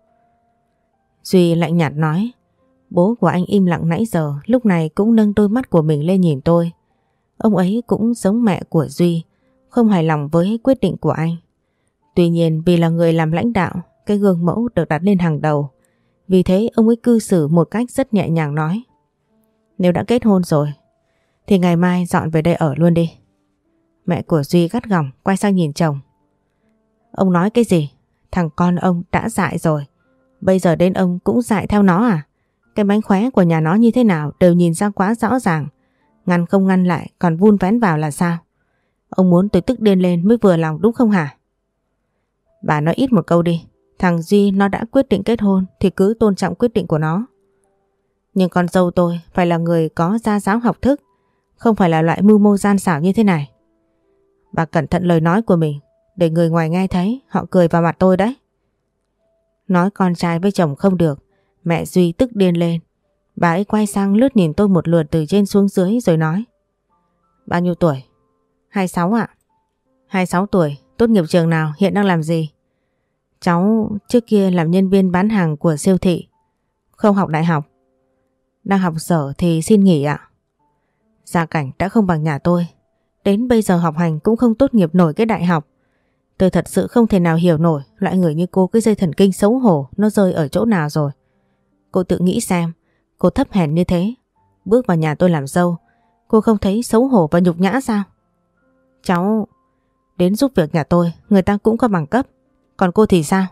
Duy lạnh nhạt nói. Bố của anh im lặng nãy giờ, lúc này cũng nâng đôi mắt của mình lên nhìn tôi. Ông ấy cũng giống mẹ của Duy, không hài lòng với quyết định của anh. Tuy nhiên vì là người làm lãnh đạo, cái gương mẫu được đặt lên hàng đầu. Vì thế ông ấy cư xử một cách rất nhẹ nhàng nói: Nếu đã kết hôn rồi thì ngày mai dọn về đây ở luôn đi. Mẹ của Duy gắt gỏng quay sang nhìn chồng. Ông nói cái gì? Thằng con ông đã dại rồi, bây giờ đến ông cũng dại theo nó à? Cái mánh khóe của nhà nó như thế nào đều nhìn ra quá rõ ràng. Ngăn không ngăn lại còn vun vén vào là sao? Ông muốn tôi tức điên lên mới vừa lòng đúng không hả? Bà nói ít một câu đi. Thằng Duy nó đã quyết định kết hôn thì cứ tôn trọng quyết định của nó. Nhưng con dâu tôi phải là người có gia giáo học thức, không phải là loại mưu mô gian xảo như thế này. Bà cẩn thận lời nói của mình, để người ngoài nghe thấy họ cười vào mặt tôi đấy. Nói con trai với chồng không được, mẹ Duy tức điên lên. Bà ấy quay sang lướt nhìn tôi một lượt từ trên xuống dưới rồi nói: Bao nhiêu tuổi? hai mươi sáu ạ. hai mươi sáu tuổi, tốt nghiệp trường nào, hiện đang làm gì? Cháu trước kia làm nhân viên bán hàng của siêu thị. Không học đại học. Đang học dở thì xin nghỉ ạ. Gia cảnh đã không bằng nhà tôi, đến bây giờ học hành cũng không tốt nghiệp nổi cái đại học. Tôi thật sự không thể nào hiểu nổi loại người như cô, cái dây thần kinh xấu hổ nó rơi ở chỗ nào rồi. Cô tự nghĩ xem, cô thấp hèn như thế, bước vào nhà tôi làm dâu, cô không thấy xấu hổ và nhục nhã sao? Cháu đến giúp việc nhà tôi, người ta cũng có bằng cấp, còn cô thì sao?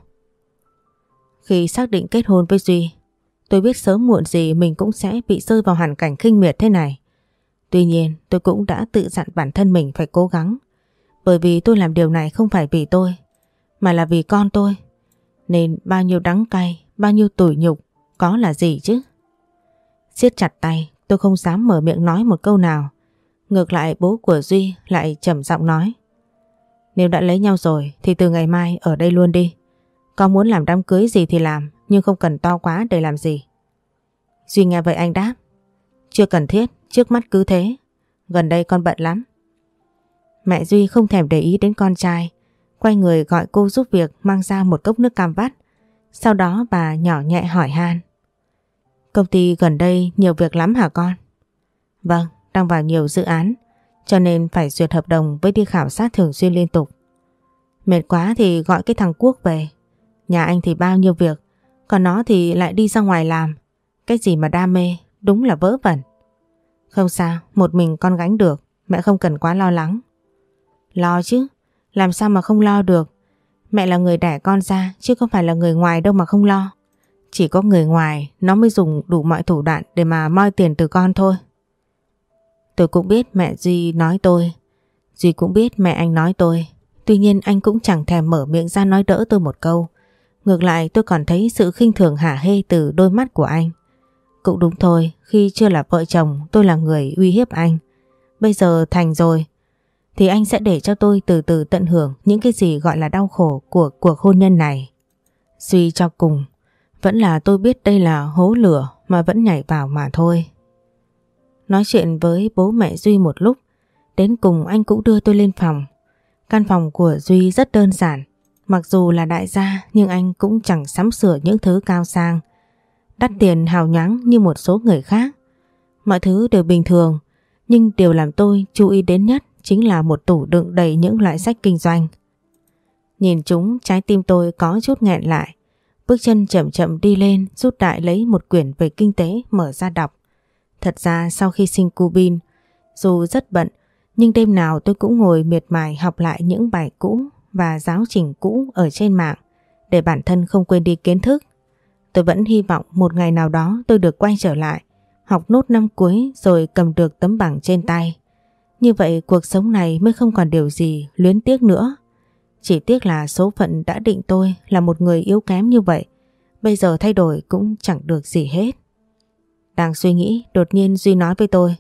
Khi xác định kết hôn với Duy, tôi biết sớm muộn gì mình cũng sẽ bị rơi vào hoàn cảnh khinh miệt thế này. Tuy nhiên tôi cũng đã tự dặn bản thân mình phải cố gắng. Bởi vì tôi làm điều này không phải vì tôi, mà là vì con tôi. Nên bao nhiêu đắng cay, bao nhiêu tủi nhục có là gì chứ? Siết chặt tay, tôi không dám mở miệng nói một câu nào. Ngược lại bố của Duy lại trầm giọng nói: Nếu đã lấy nhau rồi thì từ ngày mai ở đây luôn đi. Con muốn làm đám cưới gì thì làm, nhưng không cần to quá để làm gì. Duy nghe vậy anh đáp: Chưa cần thiết, trước mắt cứ thế. Gần đây con bận lắm. Mẹ Duy không thèm để ý đến con trai, quay người gọi cô giúp việc mang ra một cốc nước cam vắt. Sau đó bà nhỏ nhẹ hỏi han. Công ty gần đây nhiều việc lắm hả con? Vâng, đang vào nhiều dự án, cho nên phải duyệt hợp đồng với đi khảo sát thường xuyên liên tục. Mệt quá thì gọi cái thằng Quốc về. Nhà anh thì bao nhiêu việc, còn nó thì lại đi ra ngoài làm. Cái gì mà đam mê, đúng là vớ vẩn. Không sao, một mình con gánh được, mẹ không cần quá lo lắng. Lo chứ, làm sao mà không lo được. Mẹ là người đẻ con ra chứ không phải là người ngoài đâu mà không lo. Chỉ có người ngoài nó mới dùng đủ mọi thủ đoạn để mà moi tiền từ con thôi. Tôi cũng biết mẹ Duy nói tôi, Duy cũng biết mẹ anh nói tôi. Tuy nhiên anh cũng chẳng thèm mở miệng ra nói đỡ tôi một câu. Ngược lại tôi còn thấy sự khinh thường hả hê từ đôi mắt của anh. Cũng đúng thôi, khi chưa là vợ chồng tôi là người uy hiếp anh. Bây giờ thành rồi thì anh sẽ để cho tôi từ từ tận hưởng những cái gì gọi là đau khổ của cuộc hôn nhân này. Suy cho cùng, vẫn là tôi biết đây là hố lửa mà vẫn nhảy vào mà thôi. Nói chuyện với bố mẹ Duy một lúc, đến cùng anh cũng đưa tôi lên phòng. Căn phòng của Duy rất đơn giản, mặc dù là đại gia nhưng anh cũng chẳng sắm sửa những thứ cao sang, đắt tiền hào nhoáng như một số người khác. Mọi thứ đều bình thường, nhưng điều làm tôi chú ý đến nhất chính là một tủ đựng đầy những loại sách kinh doanh. Nhìn chúng trái tim tôi có chút nghẹn lại. Bước chân chậm chậm đi lên, rút đại lấy một quyển về kinh tế mở ra đọc. Thật ra sau khi sinh cu Bin, dù rất bận nhưng đêm nào tôi cũng ngồi miệt mài học lại những bài cũ và giáo trình cũ ở trên mạng để bản thân không quên đi kiến thức. Tôi vẫn hy vọng một ngày nào đó tôi được quay trở lại, học nốt năm cuối rồi cầm được tấm bằng trên tay. Như vậy cuộc sống này mới không còn điều gì luyến tiếc nữa. Chỉ tiếc là số phận đã định tôi là một người yếu kém như vậy. Bây giờ thay đổi cũng chẳng được gì hết. Đang suy nghĩ, đột nhiên Duy nói với tôi.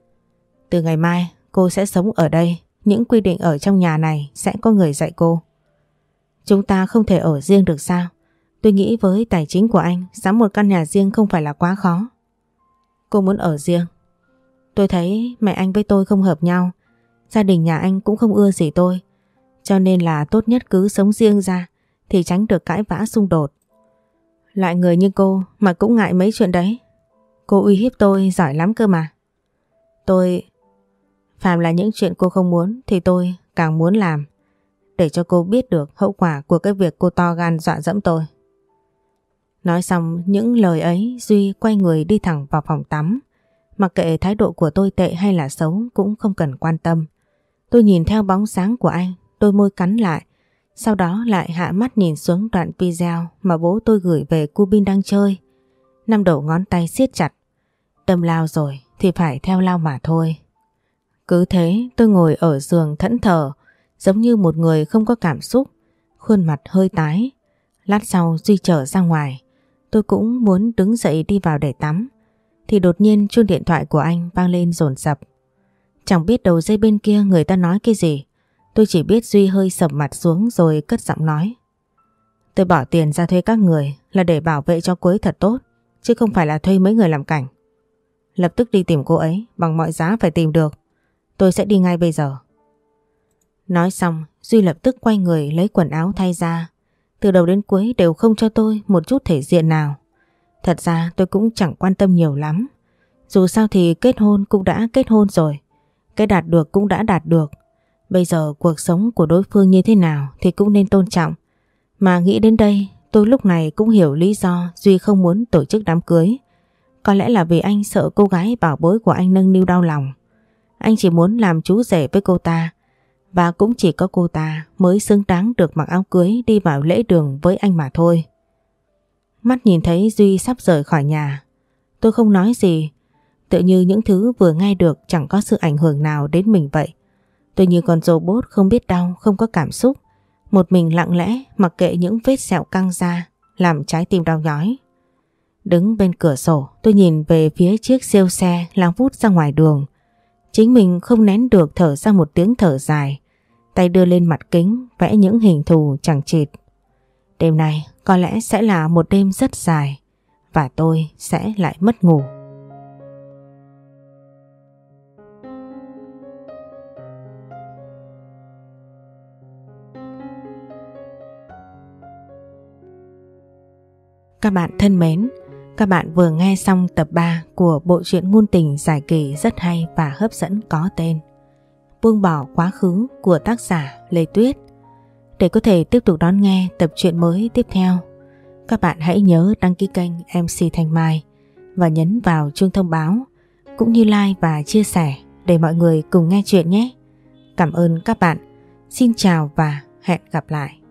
Từ ngày mai cô sẽ sống ở đây. Những quy định ở trong nhà này sẽ có người dạy cô. Chúng ta không thể ở riêng được sao? Tôi nghĩ với tài chính của anh, sắm một căn nhà riêng không phải là quá khó. Cô muốn ở riêng? Tôi thấy mẹ anh với tôi không hợp nhau. Gia đình nhà anh cũng không ưa gì tôi. Cho nên là tốt nhất cứ sống riêng ra thì tránh được cãi vã xung đột. Lại người như cô mà cũng ngại mấy chuyện đấy. Cô uy hiếp tôi giỏi lắm cơ mà. Tôi... Phàm là những chuyện cô không muốn thì tôi càng muốn làm. Để cho cô biết được hậu quả của cái việc cô to gan dọa dẫm tôi. Nói xong những lời ấy, Duy quay người đi thẳng vào phòng tắm. Mặc kệ thái độ của tôi tệ hay là xấu cũng không cần quan tâm. Tôi nhìn theo bóng sáng của anh, đôi môi cắn lại. Sau đó lại hạ mắt nhìn xuống đoạn video mà bố tôi gửi về cu Bin đang chơi. Năm đầu ngón tay siết chặt. Đâm lao rồi thì phải theo lao mà thôi. Cứ thế tôi ngồi ở giường thẫn thờ, giống như một người không có cảm xúc, khuôn mặt hơi tái. Lát sau Duy trở ra ngoài. Tôi cũng muốn đứng dậy đi vào để tắm. Thì đột nhiên chuông điện thoại của anh vang lên dồn dập. Chẳng biết đầu dây bên kia người ta nói cái gì. Tôi chỉ biết Duy hơi sầm mặt xuống rồi cất giọng nói. Tôi bỏ tiền ra thuê các người là để bảo vệ cho cô ấy thật tốt, chứ không phải là thuê mấy người làm cảnh. Lập tức đi tìm cô ấy, bằng mọi giá phải tìm được. Tôi sẽ đi ngay bây giờ. Nói xong Duy lập tức quay người lấy quần áo thay ra. Từ đầu đến cuối đều không cho tôi một chút thể diện nào. Thật ra tôi cũng chẳng quan tâm nhiều lắm. Dù sao thì kết hôn cũng đã kết hôn rồi. Cái đạt được cũng đã đạt được. Bây giờ cuộc sống của đối phương như thế nào thì cũng nên tôn trọng. Mà nghĩ đến đây tôi lúc này cũng hiểu lý do Duy không muốn tổ chức đám cưới. Có lẽ là vì anh sợ cô gái bảo bối của anh nâng niu đau lòng. Anh chỉ muốn làm chú rể với cô ta. Và cũng chỉ có cô ta mới xứng đáng được mặc áo cưới đi vào lễ đường với anh mà thôi. Mắt nhìn thấy Duy sắp rời khỏi nhà. Tôi không nói gì. Tự như những thứ vừa nghe được chẳng có sự ảnh hưởng nào đến mình vậy. Tôi như con robot không biết đau, không có cảm xúc. Một mình lặng lẽ mặc kệ những vết sẹo căng ra, làm trái tim đau nhói. Đứng bên cửa sổ tôi nhìn về phía chiếc siêu xe lao vút ra ngoài đường. Chính mình không nén được thở ra một tiếng thở dài. Tay đưa lên mặt kính vẽ những hình thù chẳng chịt. Đêm nay có lẽ sẽ là một đêm rất dài. Và tôi sẽ lại mất ngủ. Các bạn thân mến, các bạn vừa nghe xong tập ba của bộ truyện ngôn tình dài kỳ rất hay và hấp dẫn có tên Buông bỏ quá khứ của tác giả Lê Tuyết. Để có thể tiếp tục đón nghe tập truyện mới tiếp theo, các bạn hãy nhớ đăng ký kênh em xê Thanh Mai và nhấn vào chuông thông báo cũng như like và chia sẻ để mọi người cùng nghe chuyện nhé. Cảm ơn các bạn. Xin chào và hẹn gặp lại.